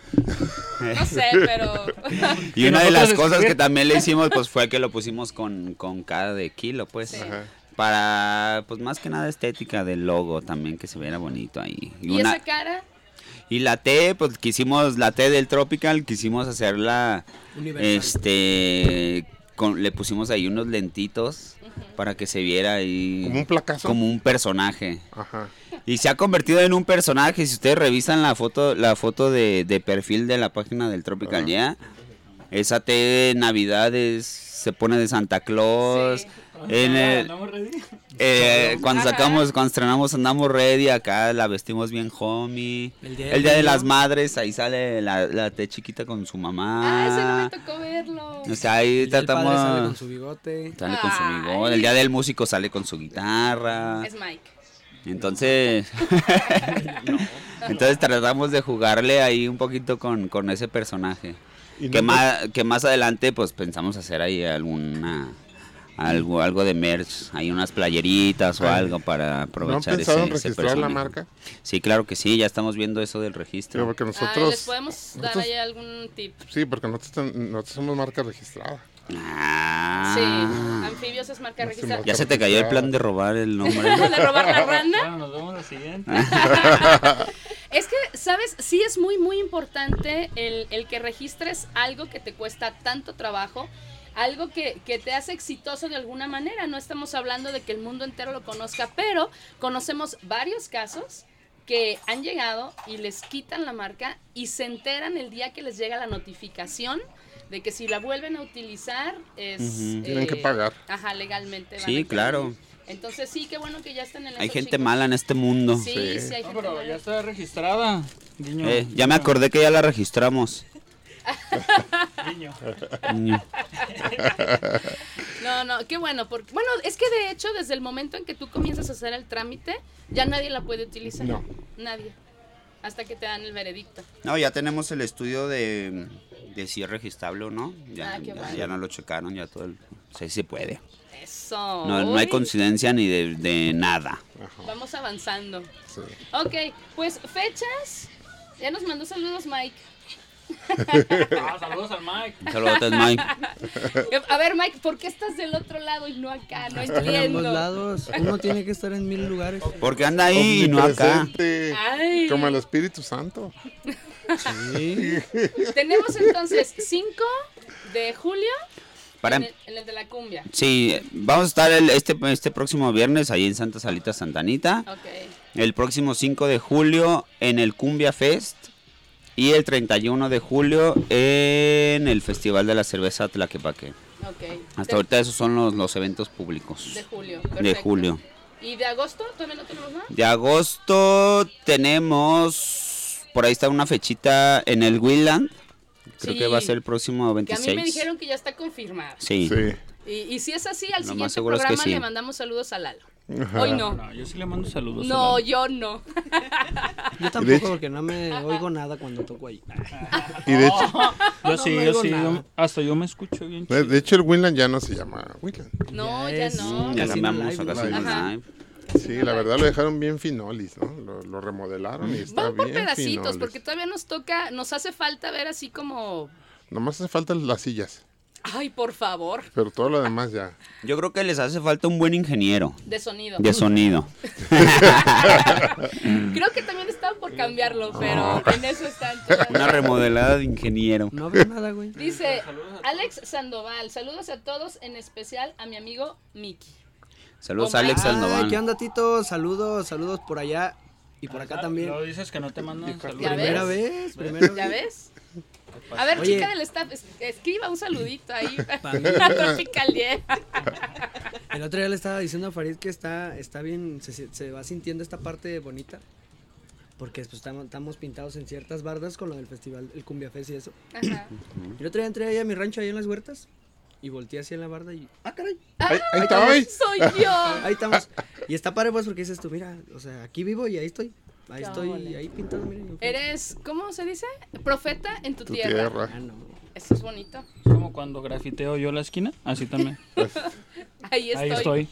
No sé, pero... Y una de las cosas que también le hicimos pues fue que lo pusimos con K de kilo, pues. Sí. Para, pues más que nada estética del logo también, que se viera bonito ahí. ¿Y esa cara? Y la T, pues quisimos, la T del tropical, quisimos hacerla, le pusimos ahí unos lentitos para que se viera ahí ¿Como un placazo? como un personaje. Ajá. Y se ha convertido en un personaje. Si ustedes revisan la foto de perfil de la página del Tropical Yeah, esa T de Navidades se pone de Santa Claus. Sí. Cuando estrenamos Andamos Ready, acá la vestimos bien homie. El día de las madres, ahí sale la T chiquita con su mamá. Ese no me tocó verlo. O sea, ahí El padre tratamos. sale con su bigote. Sale con su bigote. El día del músico sale con su guitarra. Es Mike. Entonces, entonces tratamos de jugarle ahí un poquito con ese personaje. Y Que no- más adelante pues pensamos hacer ahí algo de merch, hay unas playeritas o algo para ¿No han aprovechar pensado en ese registrar la personaje. marca? Sí, claro que sí, ya estamos viendo eso del Sí, registro. porque ¿Les nosotros... podemos dar nosotros- ahí algún tip? Sí, porque nosotros somos marca registrada. Ah, Sí, Anfibios es marca No se registrada. ya se te cayó el plan de robar el nombre. ¿De robar la rana? Bueno, nos vemos la siguiente. Es que, ¿sabes? Sí es muy, muy importante el que registres algo que te cuesta tanto trabajo, algo que te hace exitoso de alguna manera. No estamos hablando de que el mundo entero lo conozca, pero conocemos varios casos que han llegado y les quitan la marca y se enteran el día que les llega la notificación de que si la vuelven a utilizar es... Tienen que pagar. Ajá, legalmente. van a Sí, tener. claro. Entonces sí, qué bueno que ya están en eso. Hay gente chicos. mala en este mundo. Sí, Sí. sí, hay No, gente pero mala. ya está registrada. Guiño. Ya me acordé que ya la registramos. Guiño. No, qué bueno, porque bueno, es que de hecho desde el momento en que tú comienzas a hacer el trámite, ya nadie la puede utilizar. No. Nadie. Hasta que te dan el veredicto. No, ya tenemos el estudio de si es registrable o no. Ah, qué bueno. Ya no lo checaron, ya todo sí se puede. Eso. No hay Uy, coincidencia ni de nada. Vamos avanzando. Sí. Ok, pues fechas. Ya nos mandó saludos Mike. Saludos al Mike. Saludos, Mike. A ver Mike, ¿por qué estás del otro lado y no acá? No En ambos entiendo. lados. Uno tiene que estar en 1000 lugares. Porque anda ahí y no acá. Omnipresente, Ay. como el Espíritu Santo. Sí. Tenemos entonces 5 de julio Para- en el de la cumbia. Sí, vamos a estar este próximo viernes ahí en Santa Salita, Santa Anita. Ok. El próximo 5 de julio en el Cumbia Fest. Y el 31 de julio en el Festival de la Cerveza Tlaquepaque. Ok. Hasta ahorita esos son los eventos públicos. De julio. De Perfecto. julio. ¿Y de agosto? ¿Todavía no tenemos nada? De agosto tenemos, por ahí está una fechita en el Wheeland. Creo Sí. que va a ser el próximo Que a mí me 26. dijeron que ya está confirmado. Sí. Sí. Y si es así, al Lo siguiente más seguro es que programa sí. le mandamos saludos a Lalo. Hoy no. No, yo sí le mando saludos. No, a yo no. Yo tampoco, porque no me oigo nada cuando toco ahí. Y de hecho, Yo No sí, me yo oigo sí. nada. Hasta yo me escucho bien chido. de hecho el Winland ya no se llama Winland. No, Ya ya es- no. Ya Casino cambiamos a Live, Casino Ajá. Live. Sí, la verdad lo dejaron bien finolis, ¿no? Lo remodelaron y está Vamos por bien pedacitos, finolis. porque todavía nos hace falta ver así como... Nomás hace falta las sillas, Ay, por favor, pero todo lo demás ya. Yo creo que les hace falta un buen ingeniero de sonido. de sonido. Creo que también están por cambiarlo, pero en eso están todavía. Una remodelada de ingeniero. No veo nada, güey. Dice Alex Sandoval, saludos a todos, en especial a mi amigo Miki. Saludos Oh, Alex Ay, Sandoval. ¿qué onda, Tito? Saludos por allá y por acá también. Lo dices que no te mandan saludos. ¿Ya Primera ves? vez. ¿Ya ves? A ver, Oye. chica del staff, escriba un saludito ahí Pa' mí. a Tropical Yeah. El otro día le estaba diciendo a Farid que está bien, se va sintiendo esta parte bonita. Porque pues, estamos pintados en ciertas bardas con lo del festival, el Cumbia Fest y eso. Ajá. Y el otro día entré ahí a mi rancho, ahí en las huertas, y volteé así en la barda y... ¡Ah, caray! Ahí está, ahí. Soy yo. Ahí estamos. Y está padre pues porque dices tú, mira, o sea, aquí vivo y ahí estoy. Ahí Qué estoy, ole. ahí pintado, miren. Eres, ¿cómo se dice? Profeta en tu Tu tierra. tierra. Ah, no. Eso es bonito. Es como cuando grafiteo yo la esquina, así también. Ahí estoy. Ahí estoy.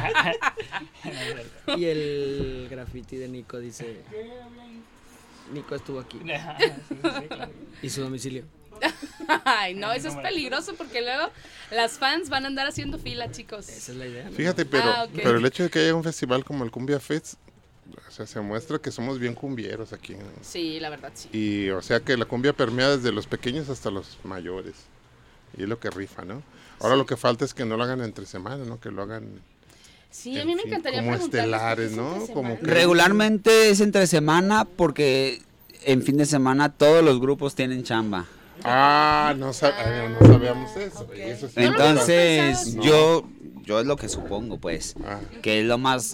Y el graffiti de Nico dice... Nico estuvo aquí. Y su domicilio. Ay, no, eso es peligroso porque luego las fans van a andar haciendo fila, chicos. Esa es la idea, ¿no? Fíjate, pero, Ah, ok. pero el hecho de que haya un festival como el Cumbia Fest, o sea, se muestra que somos bien cumbieros aquí. Sí, la verdad sí. Y o sea que la cumbia permea desde los pequeños hasta los mayores. Y es lo que rifa, ¿no? Ahora lo que falta es que no lo hagan entre semana, ¿no? Que lo hagan... Sí, a mí me encantaría como preguntarles estelares, por qué es ¿no? entre Como semana. que- Regularmente es entre semana porque en fin de semana todos los grupos tienen chamba. no sabíamos eso. Ok. Eso sí. Entonces, No. yo es lo que supongo, pues, Ah, que es lo más,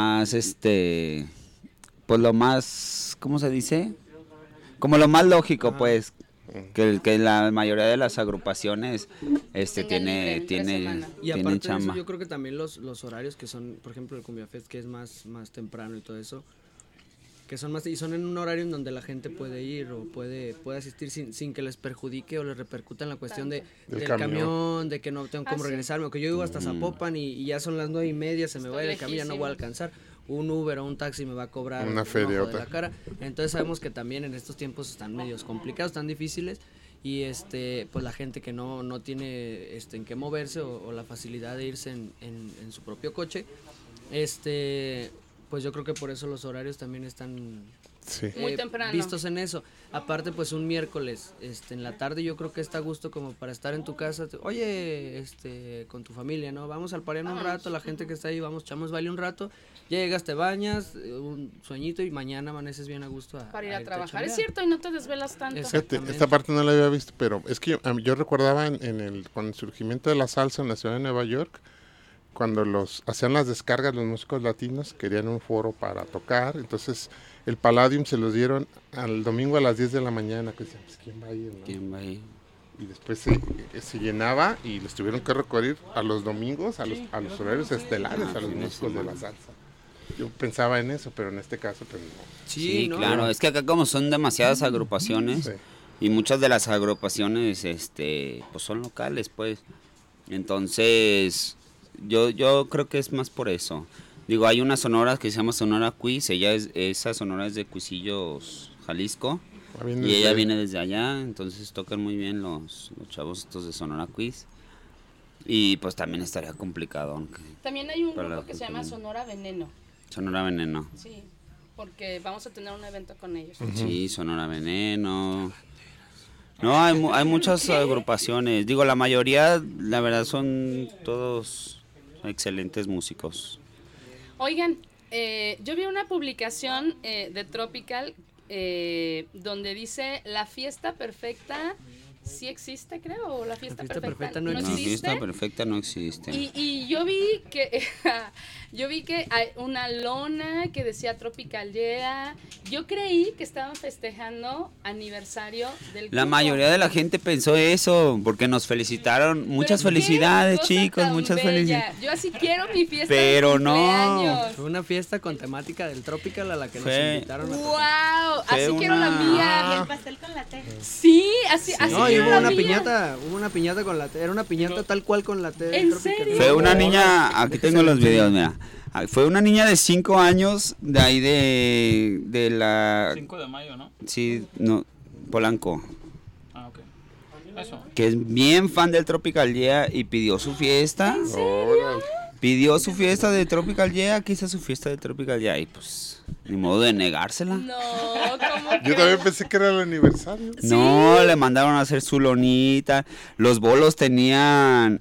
pues lo más, ¿cómo se dice? Como lo más lógico, pues, que la mayoría de las agrupaciones, Tengan libre entre tiene semana. Y tienen aparte de chamba. eso, yo creo que también los horarios que son, por ejemplo, el Cumbia Fest, que es más temprano y todo eso, que son más, y son en un horario en donde la gente puede ir o puede asistir sin que les perjudique o les repercuta en la cuestión del camión. camión, de que no tengo cómo sí. regresarme, o que yo vivo hasta Zapopan y ya son las 9:30, se me va a ir el camión, ya no voy a alcanzar. Un Uber o un taxi me va a cobrar Una un feria, ojo de otra. la cara. Entonces sabemos que también en estos tiempos están medios complicados, tan difíciles, y pues la gente que no tiene en qué moverse o la facilidad de irse en su propio coche, pues yo creo que por eso los horarios también están sí. Muy temprano. vistos en eso. Aparte, pues un miércoles en la tarde yo creo que está a gusto como para estar en tu casa. Oye, con tu familia, ¿no? Vamos al pareano un rato, la gente que está ahí, vamos, echamos baile un rato, llegas, te bañas, un sueñito y mañana amaneces bien a gusto Para ir a irte trabajar. chambear. Es cierto, y no te desvelas tanto. Exacto. Fíjate, esta parte no la había visto, pero es que yo recordaba con el surgimiento de la salsa en la ciudad de Nueva York, cuando hacían las descargas los músicos latinos, querían un foro para tocar, entonces el Palladium se los dieron al domingo a las 10 de la mañana, que decían, pues ¿quién va a ir? ¿no? ¿Quién va ahí? Y después se llenaba y les tuvieron que recurrir a los domingos, a los horarios estelares, a los músicos de la salsa. Yo pensaba en eso, pero en este caso pues no. Sí, ¿no? claro, es que acá como son demasiadas agrupaciones Sí. y muchas de las agrupaciones pues son locales, pues. Entonces, yo creo que es más por eso. Digo, hay una sonora que se llama Sonora Quiz, esa sonora es de Cuisillos, Jalisco, y ella viene desde allá, entonces tocan muy bien los chavos estos de Sonora Quiz. Y pues también estaría complicado, aunque También hay un Para grupo la que se llama cultura. Sonora Veneno. Sonora Veneno. Sí, porque vamos a tener un evento con ellos. Sí, Sonora Veneno. No, hay muchas agrupaciones. Digo, la mayoría, la verdad, son todos excelentes músicos. Oigan, yo vi una publicación de Tropical donde dice la fiesta perfecta sí existe, creo, o la fiesta perfecta no La existe. fiesta perfecta no existe. Y yo vi que hay una lona que decía Tropical Yeah. Yo creí que estaban festejando aniversario del La grupo. mayoría de la gente pensó eso, porque nos felicitaron. Muchas Pero qué felicidades, cosa chicos, tan muchas bella. felicidades. Yo así quiero mi fiesta Pero de no. cumpleaños. Fue una fiesta con temática del Tropical a la que nos Fue- invitaron a tocar. ¡Wow! Fue Así quiero la una- mía. El pastel con la té. Sí, así No, y quiero hubo la una mía. piñata con la té, era una piñata tal cual con la té del ¿En Tropical. serio? Fue una niña, aquí tengo los videos, mira. Fue una niña de 5 años, de ahí de la... 5 de mayo, ¿no? Sí, no, Polanco. Ah, ok. Eso. Que es bien fan del Tropical Yeah y pidió su fiesta. Órale. Pidió su fiesta de Tropical Yeah, quiso su fiesta de Tropical Yeah y pues ni modo de negársela. No, ¿cómo Yo también pensé que era el aniversario. No, le mandaron a hacer su lonita. Los bolos tenían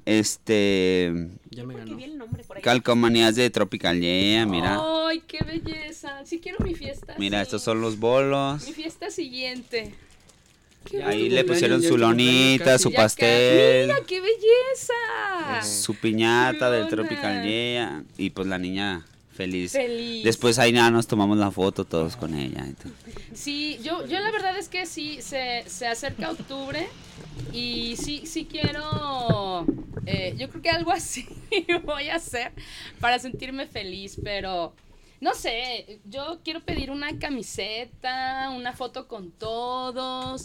Ya me Porque ganó. vi el nombre por ahí. calcomanías de Tropical Yeah, mira. ¡Ay, qué belleza! Sí quiero mi fiesta. Mira, sí. estos son los bolos. Mi fiesta siguiente. Y Ya ahí tu le cumpleaños, pusieron ya su tu cumpleaños lonita, casi. su Ya pastel, ¡Mira, qué belleza! su piñata del Lona. Tropical Yeah. Y pues la niña feliz. Feliz. Después ahí nada, nos tomamos la foto todos con ella. y todo. Sí, yo la verdad es que sí, se acerca octubre y sí quiero, yo creo que algo así voy a hacer para sentirme feliz, pero no sé, yo quiero pedir una camiseta, una foto con todos,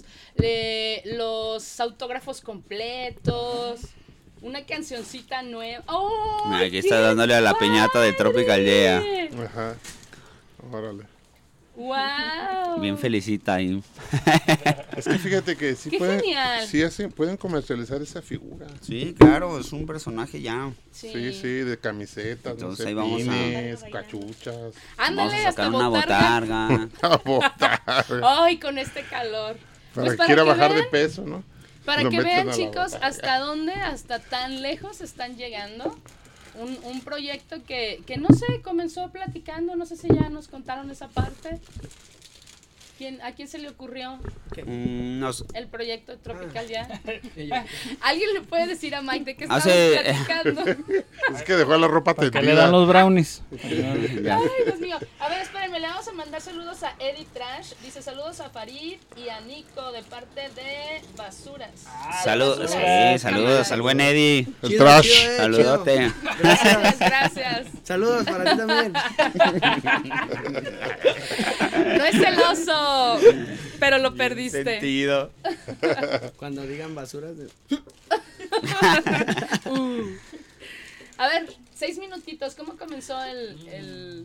los autógrafos completos, una cancioncita nueva. ¡Oh! Mira, aquí está dándole a la piñata de Tropical Yeah. Ajá. Órale. ¡Wow! Bien felicita ahí. Es que fíjate que sí ¡Qué genial! pueden comercializar esa figura. Sí, claro, es un personaje ya. Sí, de camisetas, Entonces, no sé, ahí vamos a- pines, cachuchas. Vamos Ándale, a hasta sacar una botarga. botarga. A botar. Ay, con este calor. Para Pues que quiera que bajar de vean, peso, ¿no? Para Lo que meten vean, a la chicos, boca. hasta tan lejos están llegando. Un proyecto que no sé, comenzó platicando, no sé si ya nos contaron esa parte. ¿A quién se le ocurrió el proyecto Tropical Ya? ¿Alguien le puede decir a Mike de qué estamos platicando? Es que dejó la ropa tendida. ¿Qué le dan los brownies? Ay, Dios mío. A ver, espérenme, le vamos a mandar saludos a Eddie Trash. Dice saludos a Farid y a Nico de parte de Basuras. Saludos, saludos al buen Eddie. El trash. Saludote. Gracias. Saludos para ti también. No es celoso, pero lo perdiste. Sentido. Cuando digan basuras. A ver, 6 minutitos. ¿Cómo comenzó el...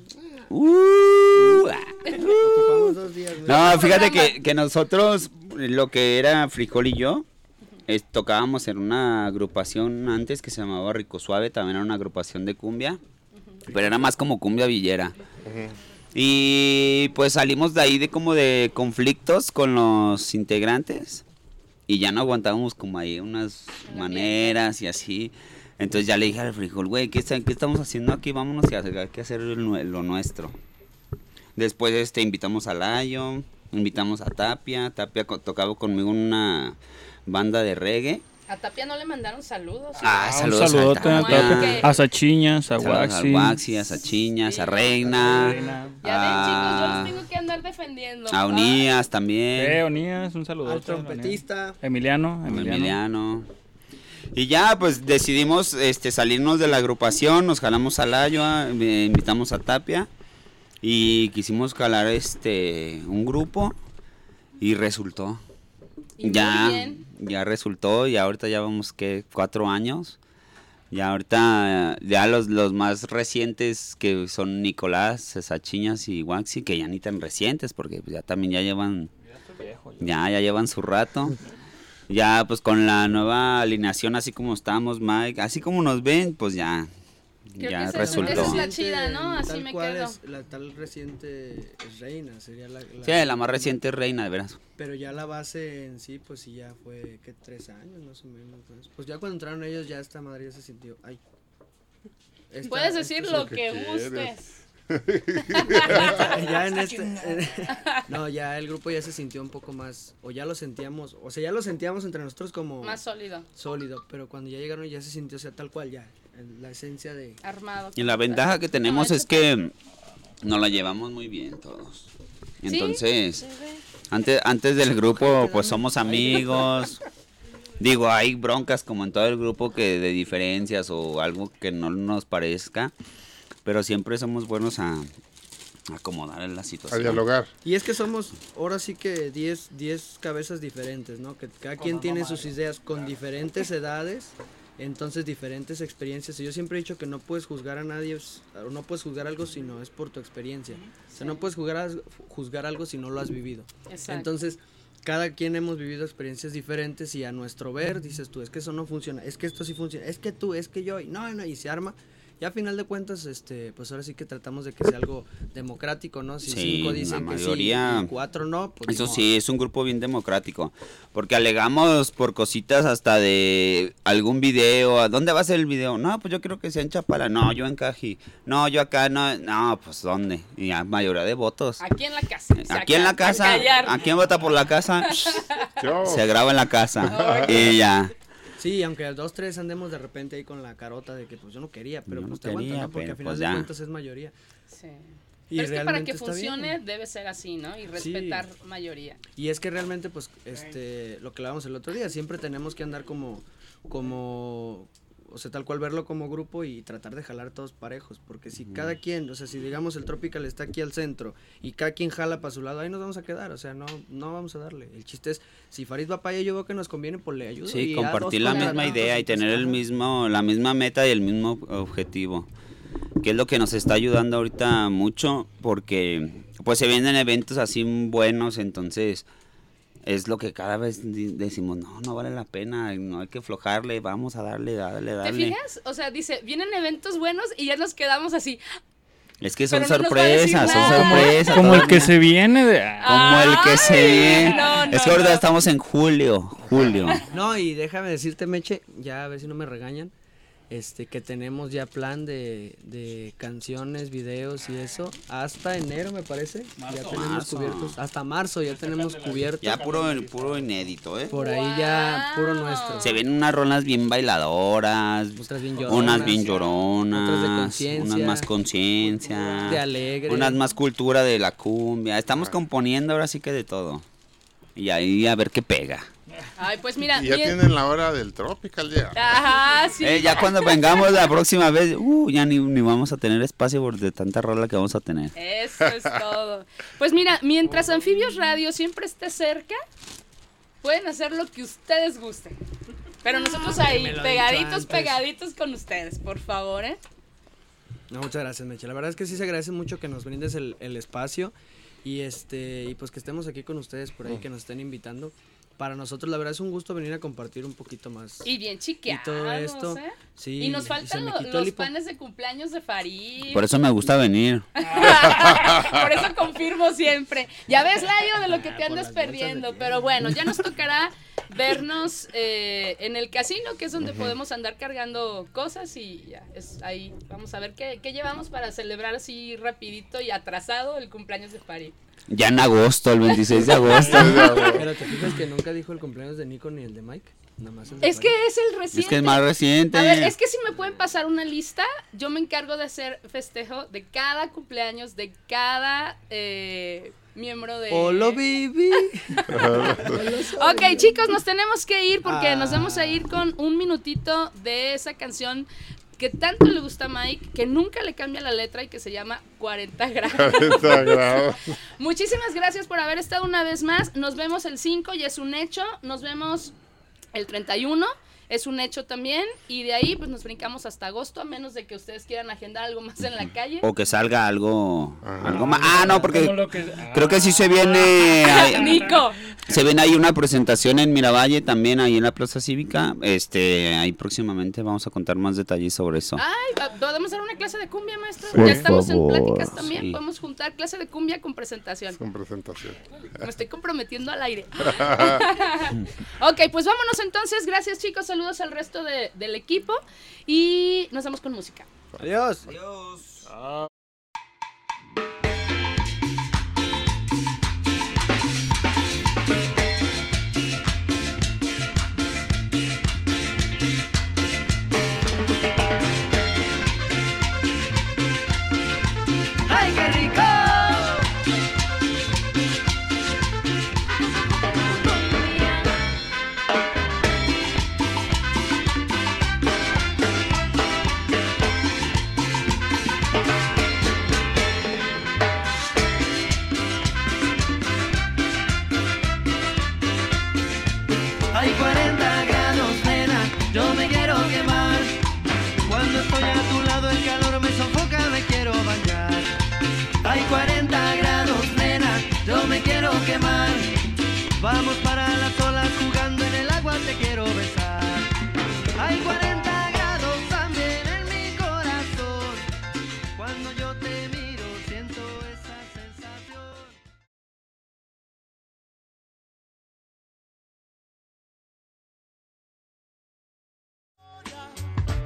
Ocupamos 2 días. ¿no? No, fíjate que nosotros, lo que era Frijol y yo, tocábamos en una agrupación antes que se llamaba Rico Suave, también era una agrupación de cumbia, pero era más como cumbia villera. Y pues salimos de ahí de como de conflictos con los integrantes y ya no aguantábamos como ahí unas maneras y así. Entonces ya le dije al Frijol, güey, ¿qué estamos haciendo aquí? Vámonos y hay que hacer lo nuestro. Después invitamos a Layo, invitamos a Tapia tocaba conmigo en una banda de reggae. A Tapia no le mandaron saludos. Saludos un saludote a Tapia. a Sachiñas, a Waxi, a Sachiñas, a Reina. Ya ven, chicos, yo los tengo que andar defendiendo. A Unías también. Unías, un saludo. Al trompetista. Emiliano. Y ya, pues decidimos salirnos de la agrupación, nos jalamos a Layo, invitamos a Tapia y quisimos calar un grupo y resultó. Y muy bien. Ya resultó y ahorita ya vamos 4 años. Ya ahorita ya los más recientes que son Nicolás, Sachiñas y Waxi, que ya ni tan recientes porque ya también ya llevan su rato. Ya pues con la nueva alineación así como estamos, Mike, así como nos ven, pues ya resultó. Esa es la chida, ¿no? Así tal me cual quedo. La tal reciente es Reina, sería la Sí, la más reciente es Reina, de veras. Pero ya la base en sí, pues sí ya fue, 3 años más o menos. Pues ya cuando entraron ellos, ya esta madre ya se sintió, Puedes decir lo que gustes. No, ya el grupo ya se sintió un poco más, o ya lo sentíamos entre nosotros como más sólido, pero cuando ya llegaron ya se sintió, o sea, tal cual ya, la esencia de armado. Y la ventaja que tenemos es que nos la llevamos muy bien todos. Entonces, antes del grupo, pues somos amigos. Digo, hay broncas como en todo el grupo que de diferencias o algo que no nos parezca, pero siempre somos buenos a acomodar la situación. A dialogar. Y es que somos, ahora sí que 10 cabezas diferentes, ¿no? Que cada quien tiene sus ideas con diferentes edades, entonces diferentes experiencias. Y yo siempre he dicho que no puedes juzgar a nadie, o no puedes juzgar algo si no es por tu experiencia. O sea, no puedes juzgar algo si no lo has vivido. Exacto. Entonces, cada quien hemos vivido experiencias diferentes y a nuestro ver dices tú, es que eso no funciona, es que esto sí funciona, es que tú, es que yo, y no, y se arma. Y a final de cuentas, pues ahora sí que tratamos de que sea algo democrático, ¿no? Si 5 dicen que mayoría, sí y 4 no, pues eso no. sí, es un grupo bien democrático, porque alegamos por cositas hasta de algún video. ¿A dónde va a ser el video? No, pues yo creo que sea en Chapala. No, yo en Caji. No, yo acá, no, pues ¿dónde? Y a mayoría de votos. Aquí en la casa. Aquí en la casa. ¿A quién vota por la casa? Se graba en la casa. Y ya. Sí, aunque 2, 3 andemos de repente ahí con la carota de que pues yo no quería, pero yo pues no te aguantas, quería, ¿no? Porque pero al final pues de ya. cuentas es mayoría. Sí. Y Pero es que para que está funcione bien. debe ser así, ¿no? Y respetar mayoría. Y es que realmente pues lo que hablábamos el otro día, siempre tenemos que andar como o sea, tal cual verlo como grupo y tratar de jalar todos parejos, porque si cada quien, o sea, si digamos el Tropical está aquí al centro y cada quien jala para su lado, ahí nos vamos a quedar, o sea, no vamos a darle. El chiste es, si Farid va para allá, yo veo que nos conviene, pues le ayudo. Sí, y compartir la misma idea y tener la misma meta y el mismo objetivo, que es lo que nos está ayudando ahorita mucho, porque pues se vienen eventos así buenos, entonces es lo que cada vez decimos, no vale la pena, no hay que aflojarle, vamos a darle. ¿Te fijas? O sea, dice, vienen eventos buenos y ya nos quedamos así. Es que son Pero no nos va a decir sorpresas, son nada. sorpresas. Como el todavía. que se viene de... Como el que se viene. no, Es que ahorita no. estamos en julio. No, y déjame decirte, Meche, ya a ver si no me regañan, que tenemos ya plan de canciones, videos y eso, hasta enero me parece, ya tenemos Marzo. cubiertos, hasta marzo ya tenemos cubiertos, Ya puro inédito, ¿eh? por ahí ya puro nuestro. Se ven unas rolas bien bailadoras, Otras bien lloronas, unas bien lloronas, otras de conciencia, unas más conciencia, de alegre, unas más cultura de la cumbia. Estamos componiendo ahora sí que de todo. Y ahí a ver qué pega. Ay, pues mira. Y ya tienen la hora del Tropical ya. Ajá, sí. Ya cuando vengamos la próxima vez, ya ni vamos a tener espacio por de tanta rola que vamos a tener. Eso es todo. Pues mira, mientras Anfibios Radio siempre esté cerca, pueden hacer lo que ustedes gusten. Pero nosotros ahí, me lo he pegaditos, dicho antes. pegaditos con ustedes, por favor, ¿eh? No, muchas gracias, Meche, la verdad es que sí se agradece mucho que nos brindes el espacio y y pues que estemos aquí con ustedes por ahí, que nos estén invitando. Para nosotros la verdad es un gusto venir a compartir un poquito más. Y bien chiqueados, Y todo esto, ¿eh? sí, Y nos se faltan me quitó el los hipo. panes de cumpleaños de Farid. Por eso me gusta venir. Por eso confirmo siempre. Ya ves, Layo, de lo que te por andas las bolsas perdiendo. de Pero bueno, ya nos tocará vernos en el casino, que es donde podemos andar cargando cosas y ya, ahí vamos a ver qué llevamos para celebrar así rapidito y atrasado el cumpleaños de Farid. Ya en agosto, el 26 de agosto. Pero te fijas que nunca dijo el cumpleaños de Nico ni el de Mike, nada más el de Es que Farid. es el reciente. Es que es más reciente. A ver, es que si me pueden pasar una lista, yo me encargo de hacer festejo de cada cumpleaños, de cada miembro de... Hola, baby. Ok, chicos, nos tenemos que ir porque nos vamos a Ah. ir con un minutito de esa canción que tanto le gusta a Mike, que nunca le cambia la letra y que se llama 40 grados. Muchísimas gracias por haber estado una vez más. Nos vemos el 5, ya es un hecho. Nos vemos el 31. Es un hecho también, y de ahí pues nos brincamos hasta agosto, a menos de que ustedes quieran agendar algo más en la calle. O que salga algo Ajá. más. No, porque Como lo que- creo que sí se viene. Nico. Se viene ahí una presentación en Miravalle, también ahí en la Plaza Cívica. Ahí próximamente vamos a contar más detalles sobre eso. Ay, podemos dar una clase de cumbia, maestro. Por Ya estamos favor, en pláticas también. sí. Podemos juntar clase de cumbia con presentación. Con presentación. Me estoy comprometiendo al aire. Ok, pues vámonos entonces. Gracias, chicos. Saludos al resto del equipo. Y nos vemos con música. Adiós. Adiós.